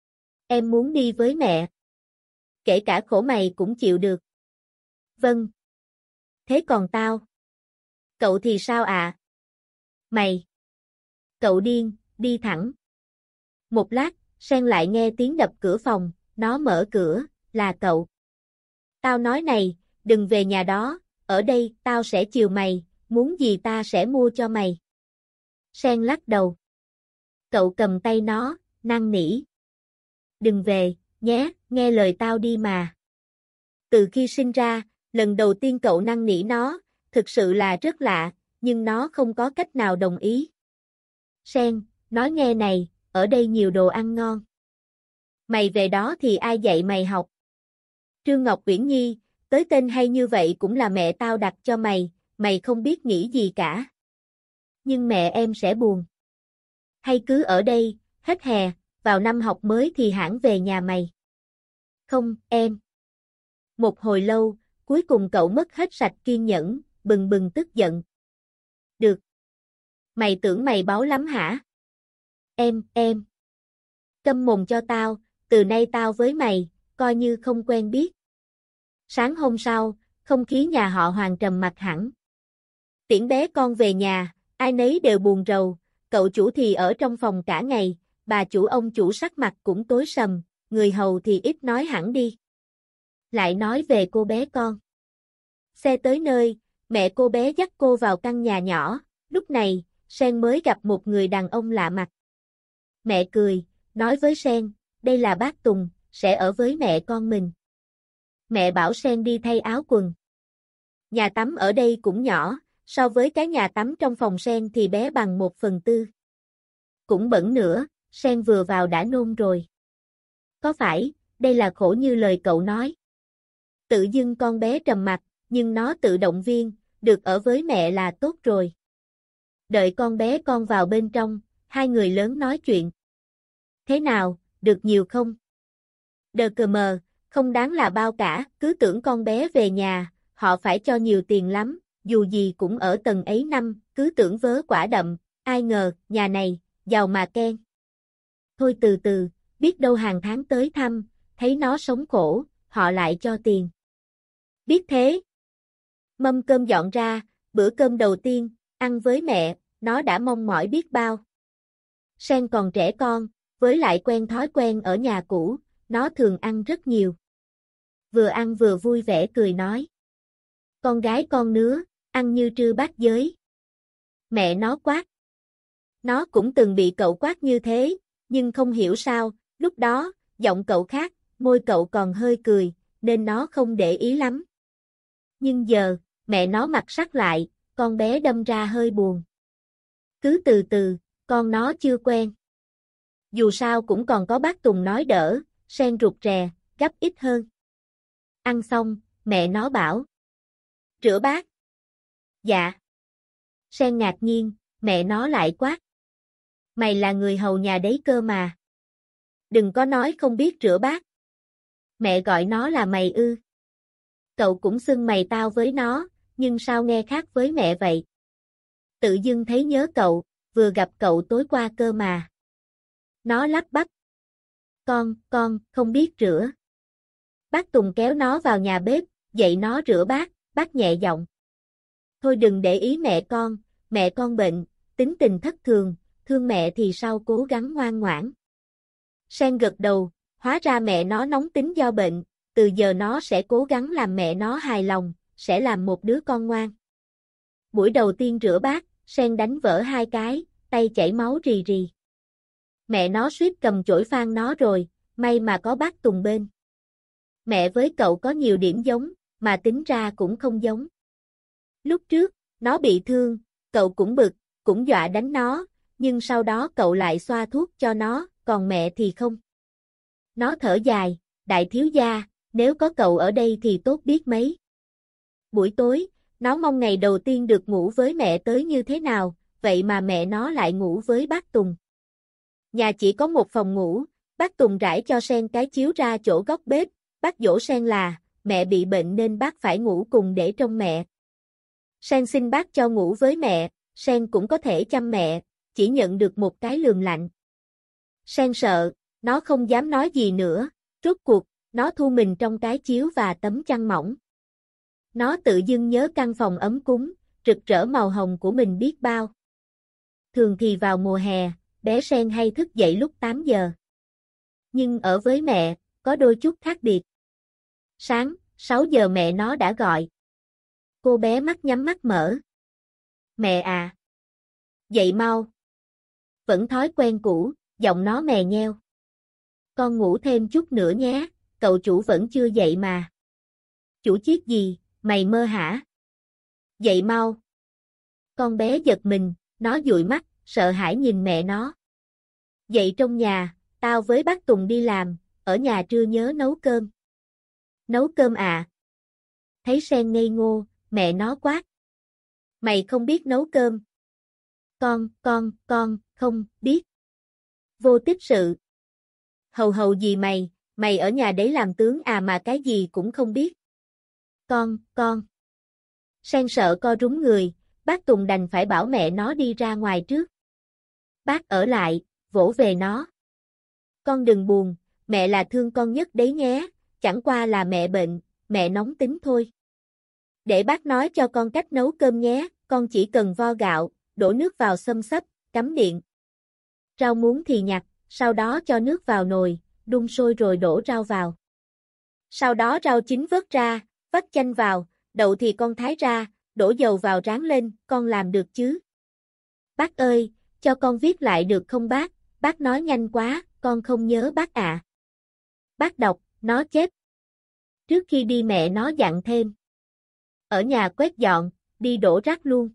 Em muốn đi với mẹ. Kể cả khổ mày cũng chịu được. Vâng. Thế còn tao? Cậu thì sao ạ? À? Mày. Cậu điên, đi thẳng. Một lát, Sen lại nghe tiếng đập cửa phòng, nó mở cửa, là cậu. Tao nói này, đừng về nhà đó, ở đây, tao sẽ chiều mày, muốn gì ta sẽ mua cho mày. Sen lắc đầu. Cậu cầm tay nó, năn nỉ. Đừng về, nhé, nghe lời tao đi mà. Từ khi sinh ra, lần đầu tiên cậu năn nỉ nó, thực sự là rất lạ, nhưng nó không có cách nào đồng ý. Sen, nói nghe này, ở đây nhiều đồ ăn ngon. Mày về đó thì ai dạy mày học? Trương Ngọc Uyển Nhi, tới tên hay như vậy cũng là mẹ tao đặt cho mày, mày không biết nghĩ gì cả. Nhưng mẹ em sẽ buồn. Hay cứ ở đây, hết hè, vào năm học mới thì hãng về nhà mày. Không, em. Một hồi lâu, cuối cùng cậu mất hết sạch kiên nhẫn, bừng bừng tức giận. Được. Mày tưởng mày báo lắm hả? Em, em. Câm mồm cho tao, từ nay tao với mày, coi như không quen biết. Sáng hôm sau, không khí nhà họ Hoàng trầm mặc hẳn. Tiễn bé con về nhà, ai nấy đều buồn rầu, cậu chủ thì ở trong phòng cả ngày, bà chủ ông chủ sắc mặt cũng tối sầm, người hầu thì ít nói hẳn đi. Lại nói về cô bé con. Xe tới nơi, mẹ cô bé dắt cô vào căn nhà nhỏ, lúc này, Sen mới gặp một người đàn ông lạ mặt. Mẹ cười, nói với Sen, đây là bác Tùng, sẽ ở với mẹ con mình. Mẹ bảo Sen đi thay áo quần. Nhà tắm ở đây cũng nhỏ, so với cái nhà tắm trong phòng Sen thì bé bằng một phần tư. Cũng bẩn nữa, Sen vừa vào đã nôn rồi. Có phải, đây là khổ như lời cậu nói. Tự dưng con bé trầm mặc, nhưng nó tự động viên, được ở với mẹ là tốt rồi. Đợi con bé con vào bên trong, hai người lớn nói chuyện. Thế nào, được nhiều không? Đờ cờ mờ, không đáng là bao cả, cứ tưởng con bé về nhà, họ phải cho nhiều tiền lắm, dù gì cũng ở tầng ấy năm, cứ tưởng vớ quả đậm, ai ngờ, nhà này, giàu mà ken. Thôi từ từ, biết đâu hàng tháng tới thăm, thấy nó sống khổ, họ lại cho tiền. Biết thế. Mâm cơm dọn ra, bữa cơm đầu tiên, ăn với mẹ, nó đã mong mỏi biết bao. Sen còn trẻ con, với lại quen thói quen ở nhà cũ, nó thường ăn rất nhiều. Vừa ăn vừa vui vẻ cười nói. Con gái con nứa, ăn như trư bát giới. Mẹ nó quát. Nó cũng từng bị cậu quát như thế, nhưng không hiểu sao, lúc đó, giọng cậu khác, môi cậu còn hơi cười, nên nó không để ý lắm. Nhưng giờ, mẹ nó mặt sắc lại, con bé đâm ra hơi buồn. Cứ từ từ, con nó chưa quen. Dù sao cũng còn có bác Tùng nói đỡ, Sen rụt rè, gấp ít hơn. Ăn xong, mẹ nó bảo. Rửa bát. Dạ. Sen ngạc nhiên, mẹ nó lại quát. Mày là người hầu nhà đấy cơ mà. Đừng có nói không biết rửa bát. Mẹ gọi nó là mày ư. Cậu cũng xưng mày tao với nó, nhưng sao nghe khác với mẹ vậy? Tự dưng thấy nhớ cậu, vừa gặp cậu tối qua cơ mà. Nó lắp bắp. Con, con, không biết rửa. Bác Tùng kéo nó vào nhà bếp, dạy nó rửa bát, bác nhẹ giọng. Thôi đừng để ý mẹ con, mẹ con bệnh, tính tình thất thường, thương mẹ thì sau cố gắng ngoan ngoãn. Sen gật đầu, hóa ra mẹ nó nóng tính do bệnh, từ giờ nó sẽ cố gắng làm mẹ nó hài lòng, sẽ làm một đứa con ngoan. Buổi đầu tiên rửa bát, Sen đánh vỡ hai cái, tay chảy máu rì rì. Mẹ nó suýt cầm chổi phang nó rồi, may mà có bác Tùng bên. Mẹ với cậu có nhiều điểm giống, mà tính ra cũng không giống. Lúc trước, nó bị thương, cậu cũng bực, cũng dọa đánh nó, nhưng sau đó cậu lại xoa thuốc cho nó, còn mẹ thì không. Nó thở dài, đại thiếu gia, nếu có cậu ở đây thì tốt biết mấy. Buổi tối, nó mong ngày đầu tiên được ngủ với mẹ tới như thế nào, vậy mà mẹ nó lại ngủ với bác Tùng. Nhà chỉ có một phòng ngủ, bác Tùng rải cho Sen cái chiếu ra chỗ góc bếp, bác dỗ Sen là, mẹ bị bệnh nên bác phải ngủ cùng để trông mẹ. Sen xin bác cho ngủ với mẹ, Sen cũng có thể chăm mẹ, chỉ nhận được một cái lườm lạnh. Sen sợ, nó không dám nói gì nữa, rốt cuộc, nó thu mình trong cái chiếu và tấm chăn mỏng. Nó tự dưng nhớ căn phòng ấm cúng, rực rỡ màu hồng của mình biết bao. Thường thì vào mùa hè, bé Sen hay thức dậy lúc tám giờ. Nhưng ở với mẹ, có đôi chút khác biệt. Sáng, sáu giờ mẹ nó đã gọi. Cô bé mắt nhắm mắt mở. Mẹ à! Dậy mau! Vẫn thói quen cũ, giọng nó mè nheo. Con ngủ thêm chút nữa nhé, cậu chủ vẫn chưa dậy mà. Chủ chiếc gì, mày mơ hả? Dậy mau! Con bé giật mình, nó dụi mắt, sợ hãi nhìn mẹ nó. Dậy trong nhà, tao với bác Tùng đi làm, ở nhà trưa nhớ nấu cơm. Nấu cơm à? Thấy Sen ngây ngô, mẹ nó quát. Mày không biết nấu cơm. Con, con, con, không, biết. Vô tích sự. Hầu hầu gì mày, mày ở nhà đấy làm tướng à mà cái gì cũng không biết. Con, con. Sen sợ co rúm người, bác Tùng đành phải bảo mẹ nó đi ra ngoài trước. Bác ở lại, vỗ về nó. Con đừng buồn, mẹ là thương con nhất đấy nhé, chẳng qua là mẹ bệnh, mẹ nóng tính thôi. Để bác nói cho con cách nấu cơm nhé, con chỉ cần vo gạo, đổ nước vào xâm xấp, cắm điện. Rau muống thì nhặt, sau đó cho nước vào nồi, đun sôi rồi đổ rau vào. Sau đó rau chín vớt ra, vắt chanh vào, đậu thì con thái ra, đổ dầu vào rán lên, con làm được chứ? Bác ơi, cho con viết lại được không bác? Bác nói nhanh quá, con không nhớ bác ạ. À. Bác đọc, nó chép. Trước khi đi mẹ nó dặn thêm. Ở nhà quét dọn, đi đổ rác luôn.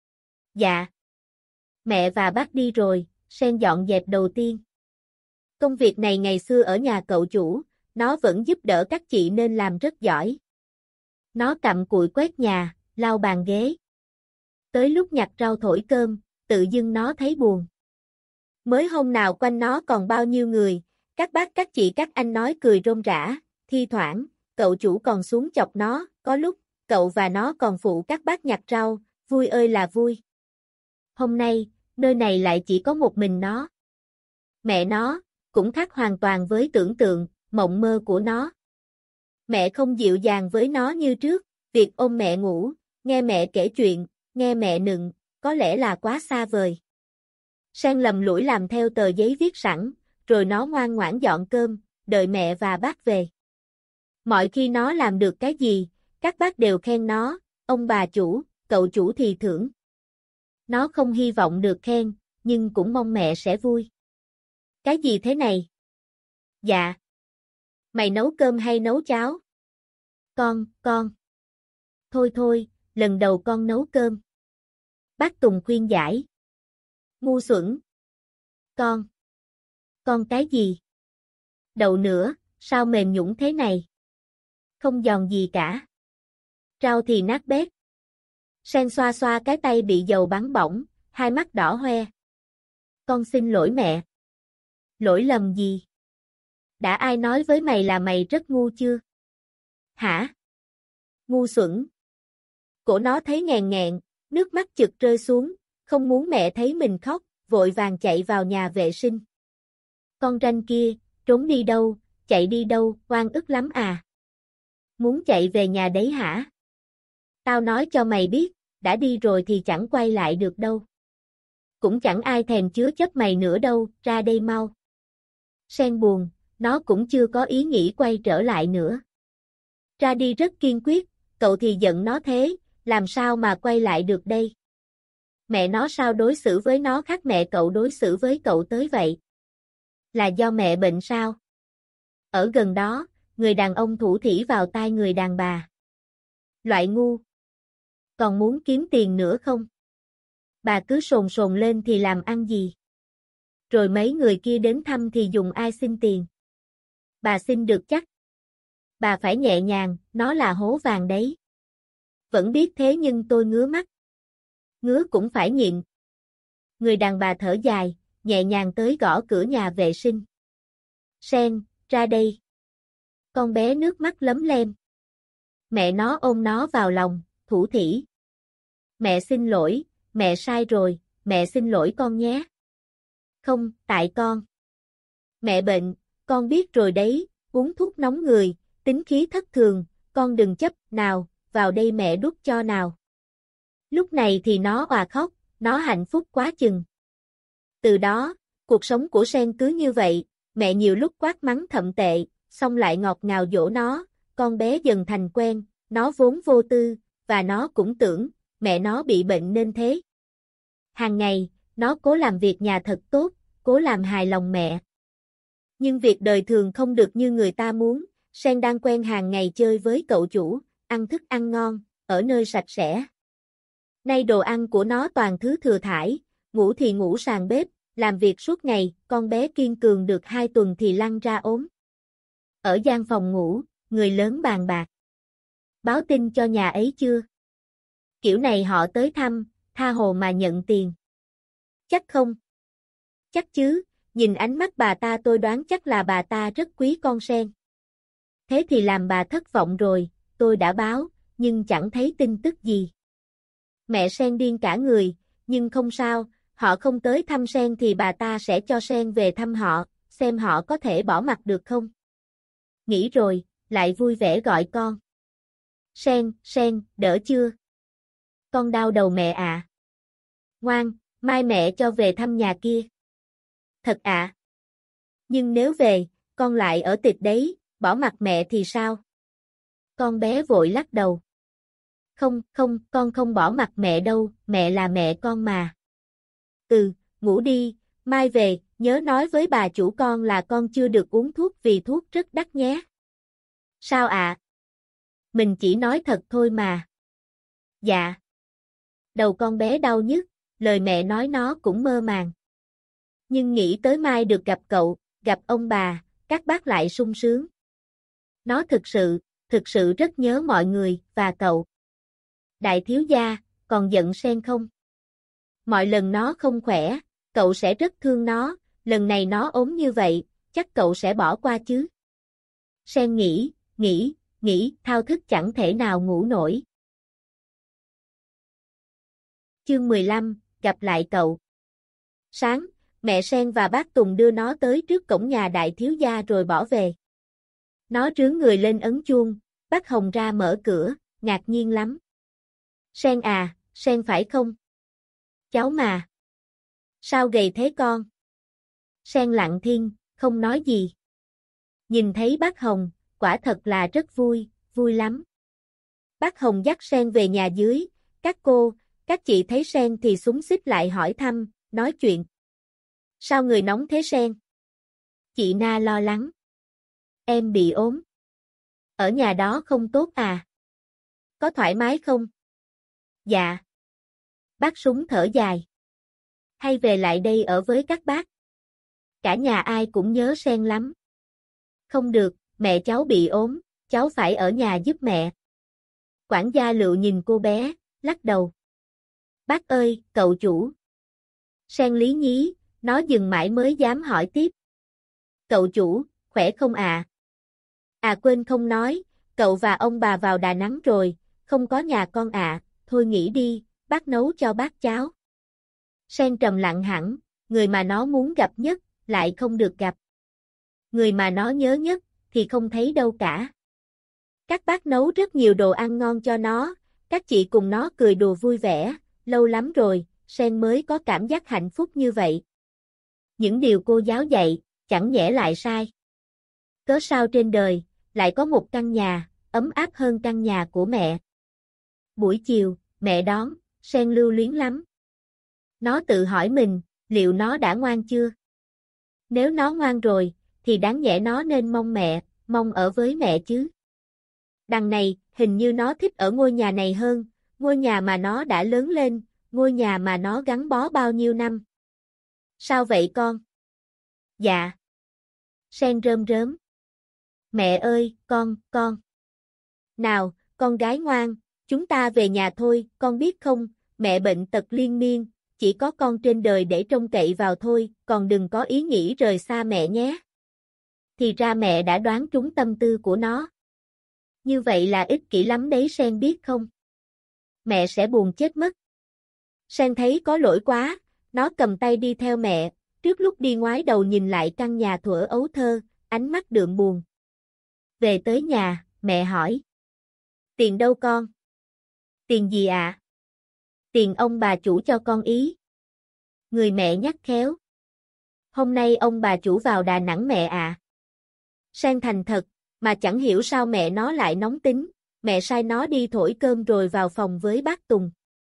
Dạ. Mẹ và bác đi rồi, Sen dọn dẹp đầu tiên. Công việc này ngày xưa ở nhà cậu chủ, nó vẫn giúp đỡ các chị nên làm rất giỏi. Nó cặm cụi quét nhà, lau bàn ghế. Tới lúc nhặt rau thổi cơm, tự dưng nó thấy buồn. Mới hôm nào quanh nó còn bao nhiêu người, các bác các chị các anh nói cười rôm rã, thi thoảng, cậu chủ còn xuống chọc nó, có lúc, cậu và nó còn phụ các bác nhặt rau, vui ơi là vui. Hôm nay, nơi này lại chỉ có một mình nó. Mẹ nó, cũng khác hoàn toàn với tưởng tượng, mộng mơ của nó. Mẹ không dịu dàng với nó như trước, việc ôm mẹ ngủ, nghe mẹ kể chuyện, nghe mẹ nựng, có lẽ là quá xa vời. Sen lầm lũi làm theo tờ giấy viết sẵn, rồi nó ngoan ngoãn dọn cơm, đợi mẹ và bác về. Mọi khi nó làm được cái gì, các bác đều khen nó, ông bà chủ, cậu chủ thì thưởng. Nó không hy vọng được khen, nhưng cũng mong mẹ sẽ vui. Cái gì thế này? Dạ. Mày nấu cơm hay nấu cháo? Con, con. Thôi thôi, lần đầu con nấu cơm. Bác Tùng khuyên giải. Ngu xuẩn. Con. Con cái gì? Đậu nữa, sao mềm nhũn thế này? Không giòn gì cả. Rau thì nát bét. Sen xoa xoa cái tay bị dầu bắn bỏng, hai mắt đỏ hoe. Con xin lỗi mẹ. Lỗi lầm gì? Đã ai nói với mày là mày rất ngu chưa? Hả? Ngu xuẩn. Cổ nó thấy nghèn nghẹn, nước mắt chực rơi xuống, không muốn mẹ thấy mình khóc, vội vàng chạy vào nhà vệ sinh. Con ranh kia, trốn đi đâu, chạy đi đâu, oan ức lắm à? Muốn chạy về nhà đấy hả? Tao nói cho mày biết, đã đi rồi thì chẳng quay lại được đâu. Cũng chẳng ai thèm chứa chấp mày nữa đâu, ra đây mau. Sen buồn, nó cũng chưa có ý nghĩ quay trở lại nữa. Ra đi rất kiên quyết, cậu thì giận nó thế, làm sao mà quay lại được đây? Mẹ nó sao đối xử với nó khác mẹ cậu đối xử với cậu tới vậy? Là do mẹ bệnh sao? Ở gần đó, người đàn ông thủ thỉ vào tai người đàn bà. Loại ngu. Còn muốn kiếm tiền nữa không? Bà cứ sồn sồn lên thì làm ăn gì? Rồi mấy người kia đến thăm thì dùng ai xin tiền? Bà xin được chắc. Bà phải nhẹ nhàng, nó là hố vàng đấy. Vẫn biết thế nhưng tôi ngứa mắt. Ngứa cũng phải nhịn. Người đàn bà thở dài, nhẹ nhàng tới gõ cửa nhà vệ sinh. Sen, ra đây. Con bé nước mắt lấm lem. Mẹ nó ôm nó vào lòng, thủ thỉ. Mẹ xin lỗi, mẹ sai rồi, mẹ xin lỗi con nhé. Không, tại con. Mẹ bệnh, con biết rồi đấy, uống thuốc nóng người, tính khí thất thường, con đừng chấp, nào, vào đây mẹ đút cho nào. Lúc này thì nó òa khóc, nó hạnh phúc quá chừng. Từ đó, cuộc sống của Sen cứ như vậy, mẹ nhiều lúc quát mắng thậm tệ, xong lại ngọt ngào dỗ nó, con bé dần thành quen, nó vốn vô tư, và nó cũng tưởng, mẹ nó bị bệnh nên thế. Hàng ngày, nó cố làm việc nhà thật tốt, cố làm hài lòng mẹ. Nhưng việc đời thường không được như người ta muốn, Sen đang quen hàng ngày chơi với cậu chủ, ăn thức ăn ngon, ở nơi sạch sẽ. Nay đồ ăn của nó toàn thứ thừa thải, ngủ thì ngủ sàn bếp, làm việc suốt ngày, con bé kiên cường được hai tuần thì lăn ra ốm. Ở gian phòng ngủ, người lớn bàn bạc. Báo tin cho nhà ấy chưa? Kiểu này họ tới thăm, tha hồ mà nhận tiền. Chắc không? Chắc chứ, nhìn ánh mắt bà ta tôi đoán chắc là bà ta rất quý con Sen. Thế thì làm bà thất vọng rồi, tôi đã báo, nhưng chẳng thấy tin tức gì. Mẹ Sen điên cả người, nhưng không sao, họ không tới thăm Sen thì bà ta sẽ cho Sen về thăm họ, xem họ có thể bỏ mặc được không. Nghĩ rồi, lại vui vẻ gọi con. Sen, Sen, đỡ chưa? Con đau đầu mẹ ạ. À. Ngoan, mai mẹ cho về thăm nhà kia. Thật ạ. À. Nhưng nếu về, con lại ở tịch đấy, bỏ mặc mẹ thì sao? Con bé vội lắc đầu. Không, không, con không bỏ mặc mẹ đâu, mẹ là mẹ con mà. Ừ, ngủ đi, mai về, nhớ nói với bà chủ con là con chưa được uống thuốc vì thuốc rất đắt nhé. Sao ạ? À? Mình chỉ nói thật thôi mà. Dạ. Đầu con bé đau nhức, lời mẹ nói nó cũng mơ màng. Nhưng nghĩ tới mai được gặp cậu, gặp ông bà, các bác lại sung sướng. Nó thực sự, thực sự rất nhớ mọi người và cậu. Đại thiếu gia, còn giận Sen không? Mọi lần nó không khỏe, cậu sẽ rất thương nó, lần này nó ốm như vậy, chắc cậu sẽ bỏ qua chứ. Sen nghĩ, nghĩ, nghĩ, thao thức chẳng thể nào ngủ nổi. Chương mười lăm, gặp lại cậu. Sáng, mẹ Sen và bác Tùng đưa nó tới trước cổng nhà đại thiếu gia rồi bỏ về. Nó rướn người lên ấn chuông, bác Hồng ra mở cửa, ngạc nhiên lắm. Sen à, Sen phải không? Cháu mà. Sao gầy thế con? Sen lặng thinh, không nói gì. Nhìn thấy bác Hồng, quả thật là rất vui, vui lắm. Bác Hồng dắt Sen về nhà dưới, các cô, các chị thấy Sen thì xúm xít lại hỏi thăm, nói chuyện. Sao người nóng thế Sen? Chị Na lo lắng. Em bị ốm. Ở nhà đó không tốt à? Có thoải mái không? Dạ. Bác Súng thở dài. Hay về lại đây ở với các bác? Cả nhà ai cũng nhớ Sen lắm. Không được, mẹ cháu bị ốm, cháu phải ở nhà giúp mẹ. Quản gia Lựu nhìn cô bé, lắc đầu. Bác ơi, cậu chủ. Sen lý nhí, nó dừng mãi mới dám hỏi tiếp. Cậu chủ, khỏe không ạ? À? À quên không nói, cậu và ông bà vào Đà Nẵng rồi, không có nhà con ạ, à. Thôi nghỉ đi, bác nấu cho bác cháo. Sen trầm lặng hẳn, người mà nó muốn gặp nhất, lại không được gặp. Người mà nó nhớ nhất, thì không thấy đâu cả. Các bác nấu rất nhiều đồ ăn ngon cho nó, các chị cùng nó cười đùa vui vẻ, lâu lắm rồi, Sen mới có cảm giác hạnh phúc như vậy. Những điều cô giáo dạy, chẳng nhẽ lại sai. Cớ sao trên đời, lại có một căn nhà, ấm áp hơn căn nhà của mẹ. Buổi chiều, mẹ đón, Sen lưu luyến lắm. Nó tự hỏi mình, liệu nó đã ngoan chưa? Nếu nó ngoan rồi, thì đáng nhẽ nó nên mong mẹ, mong ở với mẹ chứ. Đằng này, hình như nó thích ở ngôi nhà này hơn, ngôi nhà mà nó đã lớn lên, ngôi nhà mà nó gắn bó bao nhiêu năm. Sao vậy con? Dạ. Sen rơm rớm. Mẹ ơi, con, con. Nào, con gái ngoan, chúng ta về nhà thôi, con biết không, mẹ bệnh tật liên miên, chỉ có con trên đời để trông cậy vào thôi, còn đừng có ý nghĩ rời xa mẹ nhé. Thì ra mẹ đã đoán trúng tâm tư của nó. Như vậy là ích kỷ lắm đấy Sen biết không? Mẹ sẽ buồn chết mất. Sen thấy có lỗi quá, nó cầm tay đi theo mẹ, trước lúc đi ngoái đầu nhìn lại căn nhà thuở ấu thơ, ánh mắt đượm buồn. Về tới nhà, mẹ hỏi. Tiền đâu con? Tiền gì ạ? À? Tiền ông bà chủ cho con ý. Người mẹ nhắc khéo. Hôm nay ông bà chủ vào Đà Nẵng mẹ ạ. À. Sen thành thật, mà chẳng hiểu sao mẹ nó lại nóng tính, mẹ sai nó đi thổi cơm rồi vào phòng với bác Tùng.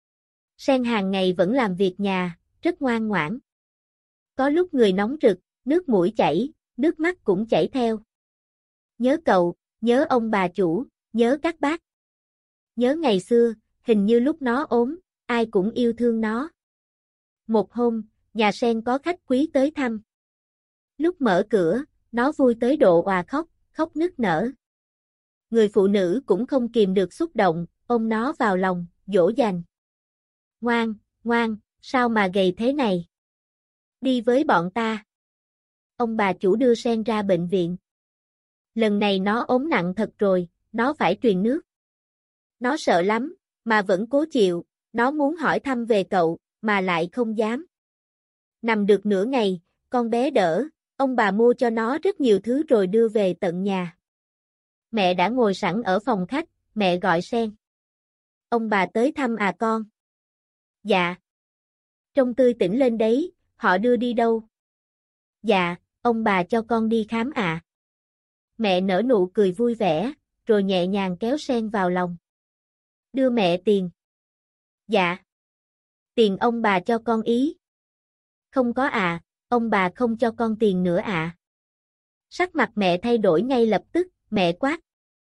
Sen hàng ngày vẫn làm việc nhà, rất ngoan ngoãn. Có lúc người nóng rực, nước mũi chảy, nước mắt cũng chảy theo. Nhớ cậu, nhớ ông bà chủ, nhớ các bác. Nhớ ngày xưa, hình như lúc nó ốm, ai cũng yêu thương nó. Một hôm, nhà Sen có khách quý tới thăm. Lúc mở cửa, nó vui tới độ òa khóc, khóc nức nở. Người phụ nữ cũng không kìm được xúc động, ôm nó vào lòng, dỗ dành. Ngoan, ngoan, sao mà gầy thế này? Đi với bọn ta. Ông bà chủ đưa Sen ra bệnh viện. Lần này nó ốm nặng thật rồi, nó phải truyền nước. Nó sợ lắm, mà vẫn cố chịu, nó muốn hỏi thăm về cậu, mà lại không dám. Nằm được nửa ngày, con bé đỡ, ông bà mua cho nó rất nhiều thứ rồi đưa về tận nhà. Mẹ đã ngồi sẵn ở phòng khách, mẹ gọi Sen. Ông bà tới thăm à con? Dạ. Trông tươi tỉnh lên đấy, họ đưa đi đâu? Dạ, ông bà cho con đi khám ạ. À. Mẹ nở nụ cười vui vẻ, rồi nhẹ nhàng kéo Sen vào lòng. Đưa mẹ tiền. Dạ. Tiền ông bà cho con ý. Không có à, ông bà không cho con tiền nữa à. Sắc mặt mẹ thay đổi ngay lập tức, mẹ quát.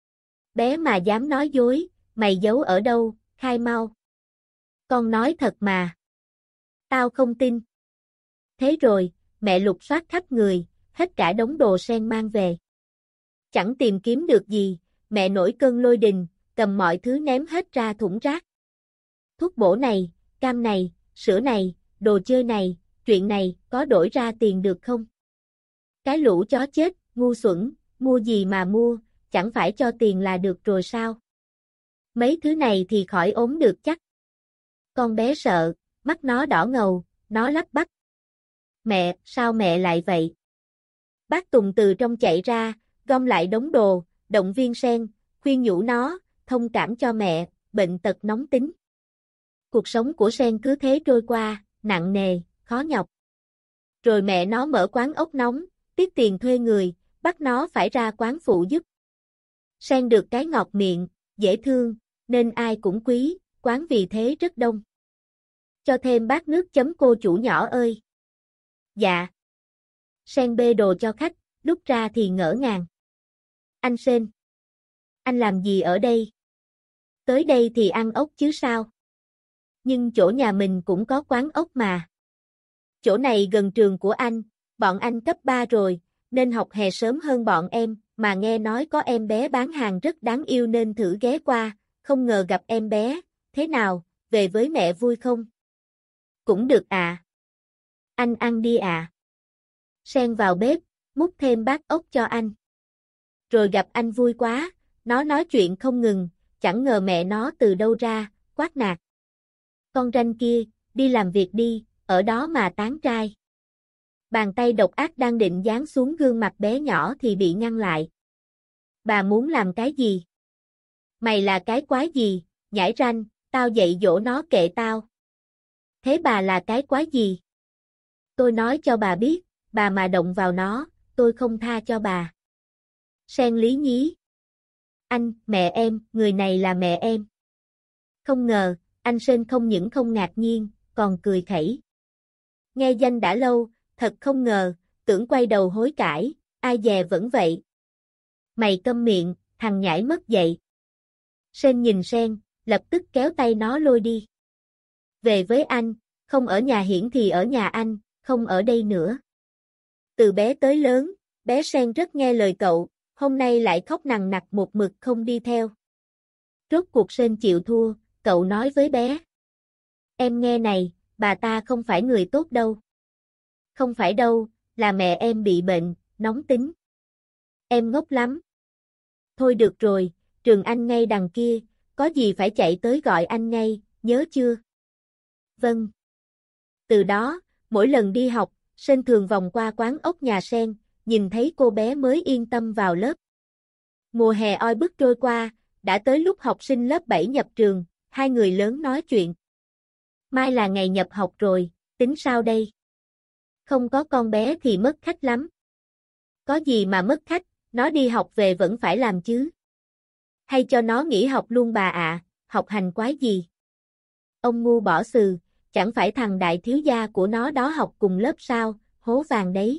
Bé mà dám nói dối, mày giấu ở đâu, khai mau. Con nói thật mà. Tao không tin. Thế rồi, mẹ lục soát khắp người, hết cả đống đồ Sen mang về. Chẳng tìm kiếm được gì, mẹ nổi cơn lôi đình, cầm mọi thứ ném hết ra thủng rác. Thuốc bổ này, cam này, sữa này, đồ chơi này, chuyện này, có đổi ra tiền được không? Cái lũ chó chết, ngu xuẩn, mua gì mà mua, chẳng phải cho tiền là được rồi sao? Mấy thứ này thì khỏi ốm được chắc. Con bé sợ, mắt nó đỏ ngầu, nó lắp bắp. Mẹ, sao mẹ lại vậy? Bác Tùng từ trong chạy ra, gom lại đống đồ, động viên Sen, khuyên nhủ nó, thông cảm cho mẹ, bệnh tật nóng tính. Cuộc sống của Sen cứ thế trôi qua, nặng nề, khó nhọc. Rồi mẹ nó mở quán ốc nóng, tiết tiền thuê người, bắt nó phải ra quán phụ giúp. Sen được cái ngọt miệng, dễ thương, nên ai cũng quý, quán vì thế rất đông. Cho thêm bát nước chấm cô chủ nhỏ ơi. Dạ. Sen bê đồ cho khách, lúc ra thì ngỡ ngàng. Anh Sen. Anh làm gì ở đây? Tới đây thì ăn ốc chứ sao? Nhưng chỗ nhà mình cũng có quán ốc mà. Chỗ này gần trường của anh, bọn anh cấp ba rồi, nên học hè sớm hơn bọn em, mà nghe nói có em bé bán hàng rất đáng yêu nên thử ghé qua, không ngờ gặp em bé, thế nào, về với mẹ vui không? Cũng được à. Anh ăn đi à. Sen vào bếp, múc thêm bát ốc cho anh. Rồi gặp anh vui quá, nó nói chuyện không ngừng, chẳng ngờ mẹ nó từ đâu ra, quát nạt. Con ranh kia, đi làm việc đi, ở đó mà tán trai. Bàn tay độc ác đang định giáng xuống gương mặt bé nhỏ thì bị ngăn lại. Bà muốn làm cái gì? Mày là cái quái gì, nhãi ranh, tao dạy dỗ nó kệ tao. Thế bà là cái quái gì? Tôi nói cho bà biết, bà mà động vào nó, tôi không tha cho bà. Sen lý nhí. Anh, mẹ em, người này là mẹ em. Không ngờ, anh Sên không những không ngạc nhiên, còn cười khẩy. Nghe danh đã lâu, thật không ngờ, tưởng quay đầu hối cải, ai dè vẫn vậy. Mày câm miệng, thằng nhãi mất dạy. Sên nhìn Sen, lập tức kéo tay nó lôi đi. Về với anh, không ở nhà Hiển thì ở nhà anh, không ở đây nữa. Từ bé tới lớn, bé Sen rất nghe lời cậu, hôm nay lại khóc nằng nặc một mực không đi theo. Rốt cuộc Sên chịu thua, cậu nói với bé. Em nghe này, bà ta không phải người tốt đâu. Không phải đâu, là mẹ em bị bệnh, nóng tính. Em ngốc lắm. Thôi được rồi, trường anh ngay đằng kia, có gì phải chạy tới gọi anh ngay, nhớ chưa? Vâng. Từ đó, mỗi lần đi học, Sên thường vòng qua quán ốc nhà Sen, nhìn thấy cô bé mới yên tâm vào lớp. Mùa hè oi bức trôi qua, đã tới lúc học sinh lớp bảy nhập trường, hai người lớn nói chuyện. Mai là ngày nhập học rồi, tính sao đây? Không có con bé thì mất khách lắm. Có gì mà mất khách, nó đi học về vẫn phải làm chứ. Hay cho nó nghỉ học luôn bà ạ, học hành quái gì? Ông ngu bỏ xừ, chẳng phải thằng đại thiếu gia của nó đó học cùng lớp sao, hố vàng đấy.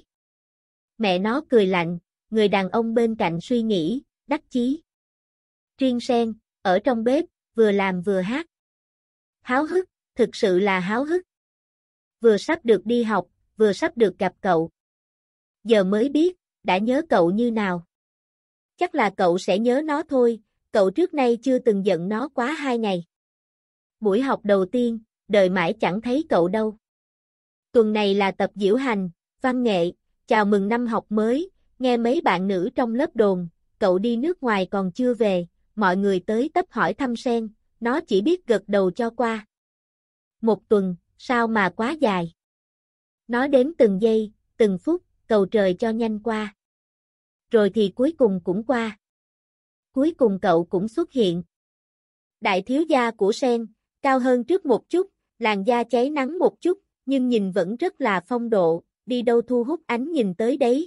Mẹ nó cười lạnh, người đàn ông bên cạnh suy nghĩ, đắc chí. Riêng Sen, ở trong bếp, vừa làm vừa hát. Háo hức, thực sự là háo hức. Vừa sắp được đi học, vừa sắp được gặp cậu. Giờ mới biết, đã nhớ cậu như nào. Chắc là cậu sẽ nhớ nó thôi, cậu trước nay chưa từng giận nó quá hai ngày. Buổi học đầu tiên, đợi mãi chẳng thấy cậu đâu. Tuần này là tập diễu hành, văn nghệ, chào mừng năm học mới, nghe mấy bạn nữ trong lớp đồn, cậu đi nước ngoài còn chưa về, mọi người tới tấp hỏi thăm Sen, nó chỉ biết gật đầu cho qua. Một tuần, sao mà quá dài. Nó đếm từng giây, từng phút, cầu trời cho nhanh qua. Rồi thì cuối cùng cũng qua. Cuối cùng cậu cũng xuất hiện. Đại thiếu gia của Sen, cao hơn trước một chút, làn da cháy nắng một chút, nhưng nhìn vẫn rất là phong độ, đi đâu thu hút ánh nhìn tới đấy.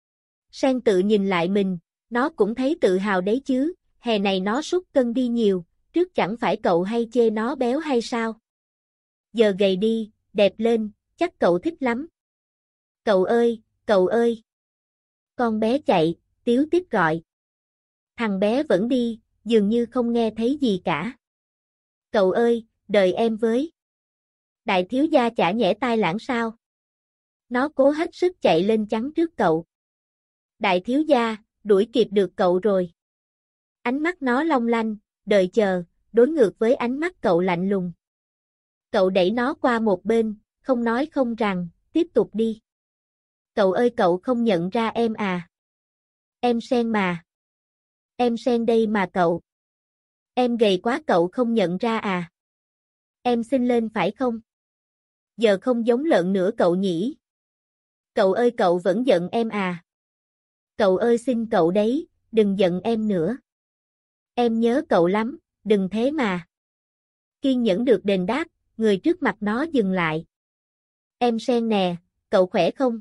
Sen tự nhìn lại mình, nó cũng thấy tự hào đấy chứ, hè này nó sút cân đi nhiều, trước chẳng phải cậu hay chê nó béo hay sao? Giờ gầy đi, đẹp lên, chắc cậu thích lắm. Cậu ơi, cậu ơi. Con bé chạy, Tiếu tiếp gọi. Thằng bé vẫn đi, dường như không nghe thấy gì cả. Cậu ơi, đợi em với. Đại thiếu gia chả nhẽ tai lãng sao? Nó cố hết sức chạy lên chắn trước cậu. Đại thiếu gia, đuổi kịp được cậu rồi. Ánh mắt nó long lanh, đợi chờ, đối ngược với ánh mắt cậu lạnh lùng. Cậu đẩy nó qua một bên, không nói không rằng, tiếp tục đi. Cậu ơi cậu không nhận ra em à? Em Sen mà. Em Sen đây mà cậu. Em gầy quá cậu không nhận ra à? Em xinh lên phải không? Giờ không giống lợn nữa cậu nhỉ? Cậu ơi cậu vẫn giận em à? Cậu ơi xin cậu đấy, đừng giận em nữa. Em nhớ cậu lắm, đừng thế mà. Kiên nhẫn được đền đáp, người trước mặt nó dừng lại. Em Sen nè, cậu khỏe không?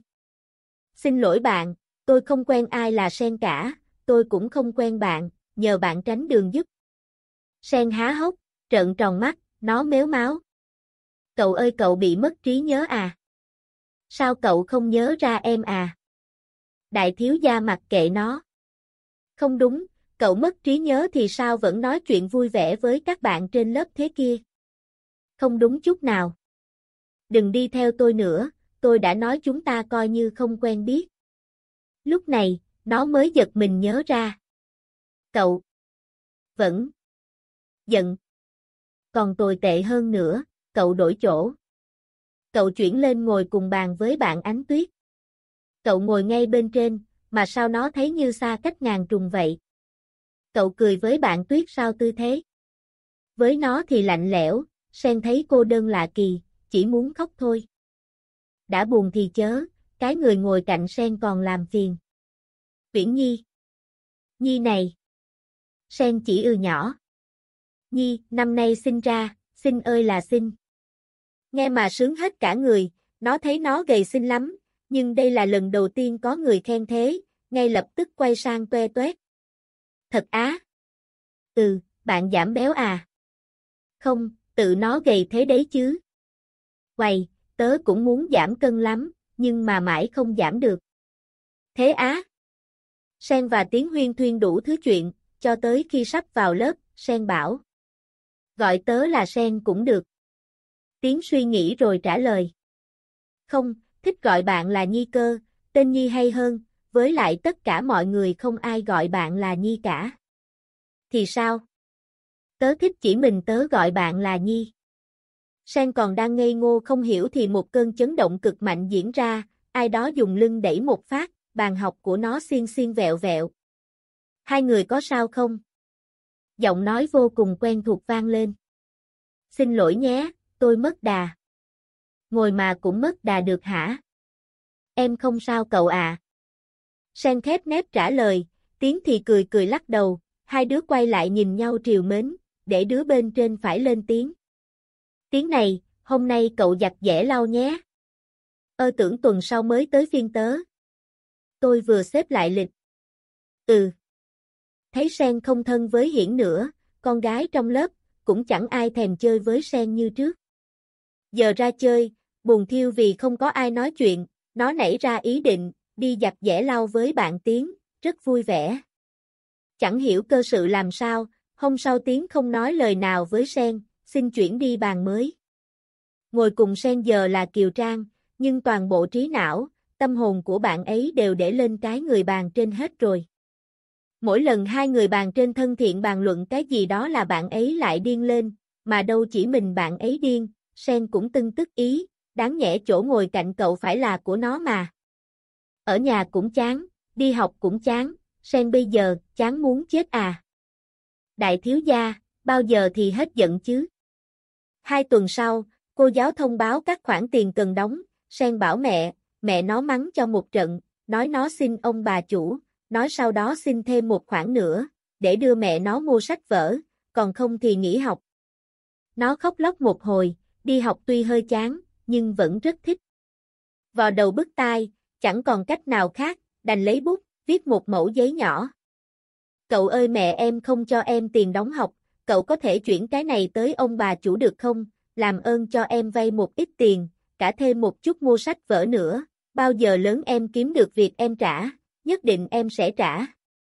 Xin lỗi bạn, tôi không quen ai là Sen cả, tôi cũng không quen bạn, nhờ bạn tránh đường giúp. Sen há hốc, trợn tròn mắt, nó mếu máo. Cậu ơi cậu bị mất trí nhớ à? Sao cậu không nhớ ra em à? Đại thiếu gia mặc kệ nó. Không đúng, cậu mất trí nhớ thì sao vẫn nói chuyện vui vẻ với các bạn trên lớp thế kia? Không đúng chút nào. Đừng đi theo tôi nữa, tôi đã nói chúng ta coi như không quen biết. Lúc này, nó mới giật mình nhớ ra. Cậu vẫn giận. Còn tồi tệ hơn nữa, cậu đổi chỗ. Cậu chuyển lên ngồi cùng bàn với bạn Ánh Tuyết. Cậu ngồi ngay bên trên, mà sao nó thấy như xa cách ngàn trùng vậy? Cậu cười với bạn Tuyết sao tư thế? Với nó thì lạnh lẽo, Sen thấy cô đơn lạ kỳ, chỉ muốn khóc thôi. Đã buồn thì chớ, cái người ngồi cạnh Sen còn làm phiền. Uyển Nhi. Nhi này. Sen chỉ ừ nhỏ. Nhi, năm nay sinh ra, xinh ơi là xinh. Nghe mà sướng hết cả người, nó thấy nó gầy xinh lắm, nhưng đây là lần đầu tiên có người khen thế, ngay lập tức quay sang toe toét. Thật á? Ừ, bạn giảm béo à? Không, tự nó gầy thế đấy chứ. Quầy, tớ cũng muốn giảm cân lắm, nhưng mà mãi không giảm được. Thế á? Sen và Tiến huyên thuyên đủ thứ chuyện, cho tới khi sắp vào lớp, Sen bảo. Gọi tớ là Sen cũng được. Tiến suy nghĩ rồi trả lời. Không, thích gọi bạn là Nhi cơ, tên Nhi hay hơn, với lại tất cả mọi người không ai gọi bạn là Nhi cả. Thì sao? Tớ thích chỉ mình tớ gọi bạn là Nhi. Sen còn đang ngây ngô không hiểu thì một cơn chấn động cực mạnh diễn ra, ai đó dùng lưng đẩy một phát, bàn học của nó xiên xiên vẹo vẹo. Hai người có sao không? Giọng nói vô cùng quen thuộc vang lên. Xin lỗi nhé, tôi mất đà. Ngồi mà cũng mất đà được hả? Em không sao cậu à? Sen khép nép trả lời, Tiến thì cười cười lắc đầu, hai đứa quay lại nhìn nhau trìu mến, để đứa bên trên phải lên tiếng. Tiến này, hôm nay cậu giặt giẻ lau nhé. Ơ tưởng tuần sau mới tới phiên tớ. Tôi vừa xếp lại lịch. Ừ. Thấy Sen không thân với Hiển nữa, con gái trong lớp, cũng chẳng ai thèm chơi với Sen như trước. Giờ ra chơi, buồn thiêu vì không có ai nói chuyện, nó nảy ra ý định, đi giặt giẻ lau với bạn Tiến, rất vui vẻ. Chẳng hiểu cơ sự làm sao, hôm sau Tiến không nói lời nào với Sen, xin chuyển đi bàn mới. Ngồi cùng Sen giờ là Kiều Trang, nhưng toàn bộ trí não, tâm hồn của bạn ấy đều để lên cái người bàn trên hết rồi. Mỗi lần hai người bàn trên thân thiện bàn luận cái gì đó là bạn ấy lại điên lên, mà đâu chỉ mình bạn ấy điên, Sen cũng tưng tức ý, đáng nhẽ chỗ ngồi cạnh cậu phải là của nó mà. Ở nhà cũng chán, đi học cũng chán, Sen bây giờ chán muốn chết à. Đại thiếu gia, bao giờ thì hết giận chứ? Hai tuần sau, cô giáo thông báo các khoản tiền cần đóng, Sen bảo mẹ, mẹ nó mắng cho một trận, nói nó xin ông bà chủ, nói sau đó xin thêm một khoản nữa, để đưa mẹ nó mua sách vở, còn không thì nghỉ học. Nó khóc lóc một hồi, đi học tuy hơi chán, nhưng vẫn rất thích. Vào đầu bứt tai, chẳng còn cách nào khác, đành lấy bút, viết một mẩu giấy nhỏ. Cậu ơi mẹ em không cho em tiền đóng học, cậu có thể chuyển cái này tới ông bà chủ được không, làm ơn cho em vay một ít tiền, cả thêm một chút mua sách vở nữa, bao giờ lớn em kiếm được việc em trả, nhất định em sẽ trả.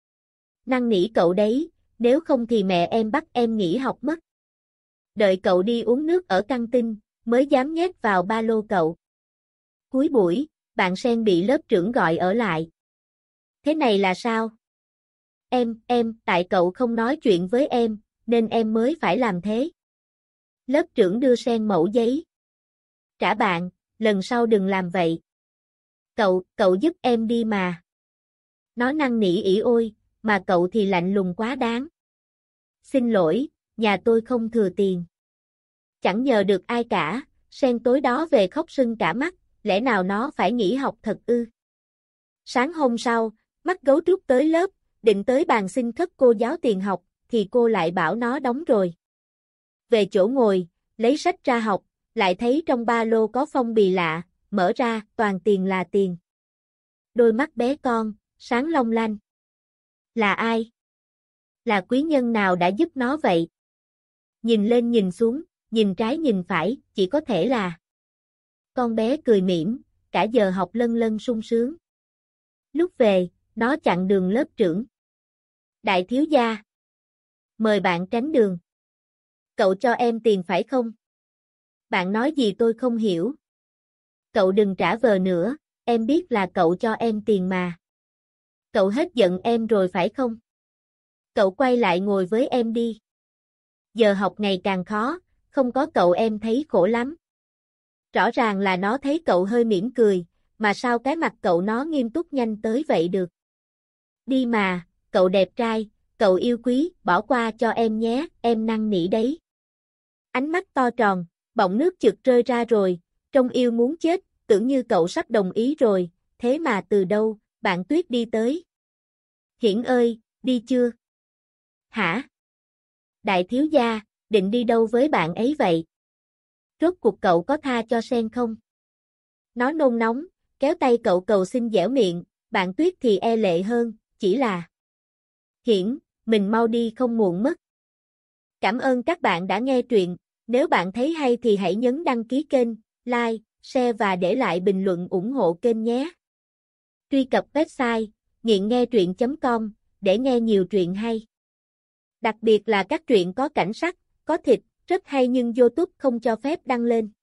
Năn nỉ cậu đấy, nếu không thì mẹ em bắt em nghỉ học mất. Đợi cậu đi uống nước ở căng tin, mới dám nhét vào ba lô cậu. Cuối buổi, bạn Sen bị lớp trưởng gọi ở lại. Thế này là sao? Em, em, tại cậu không nói chuyện với em, nên em mới phải làm thế. Lớp trưởng đưa Sen mẩu giấy. Trả bạn, lần sau đừng làm vậy. Cậu, cậu giúp em đi mà. Nó năn nỉ ỉ ôi, mà cậu thì lạnh lùng quá đáng. Xin lỗi, nhà tôi không thừa tiền. Chẳng nhờ được ai cả, Sen tối đó về khóc sưng cả mắt, lẽ nào nó phải nghỉ học thật ư? Sáng hôm sau, mắt gấu trúc tới lớp, định tới bàn xin khất cô giáo tiền học, thì cô lại bảo nó đóng rồi. Về chỗ ngồi, lấy sách ra học, lại thấy trong ba lô có phong bì lạ, mở ra, toàn tiền là tiền. Đôi mắt bé con, sáng long lanh. Là ai? Là quý nhân nào đã giúp nó vậy? Nhìn lên nhìn xuống, nhìn trái nhìn phải, chỉ có thể là. Con bé cười mỉm, cả giờ học lân lân sung sướng. Lúc về, nó chặn đường lớp trưởng. Đại thiếu gia. Mời bạn tránh đường. Cậu cho em tiền phải không? Bạn nói gì tôi không hiểu. Cậu đừng trả vờ nữa, em biết là cậu cho em tiền mà. Cậu hết giận em rồi phải không? Cậu quay lại ngồi với em đi. Giờ học ngày càng khó, không có cậu em thấy khổ lắm. Rõ ràng là nó thấy cậu hơi mỉm cười, mà sao cái mặt cậu nó nghiêm túc nhanh tới vậy được. Đi mà, cậu đẹp trai, cậu yêu quý, bỏ qua cho em nhé, em năn nỉ đấy. Ánh mắt to tròn, bọng nước chực rơi ra rồi, trông yêu muốn chết, tưởng như cậu sắp đồng ý rồi, thế mà từ đâu, bạn Tuyết đi tới. Hiển ơi, đi chưa? Hả? Đại thiếu gia, định đi đâu với bạn ấy vậy? Rốt cuộc cậu có tha cho Sen không? Nó nôn nóng, kéo tay cậu cầu xin dẻo miệng, bạn Tuyết thì e lệ hơn, chỉ là Hiển, mình mau đi không muộn mất. Cảm ơn các bạn đã nghe truyện, nếu bạn thấy hay thì hãy nhấn đăng ký kênh, like, share và để lại bình luận ủng hộ kênh nhé. Truy cập website nghiện nghe truyện chấm com để nghe nhiều truyện hay. Đặc biệt là các truyện có cảnh sắc, có thịt, rất hay nhưng YouTube không cho phép đăng lên.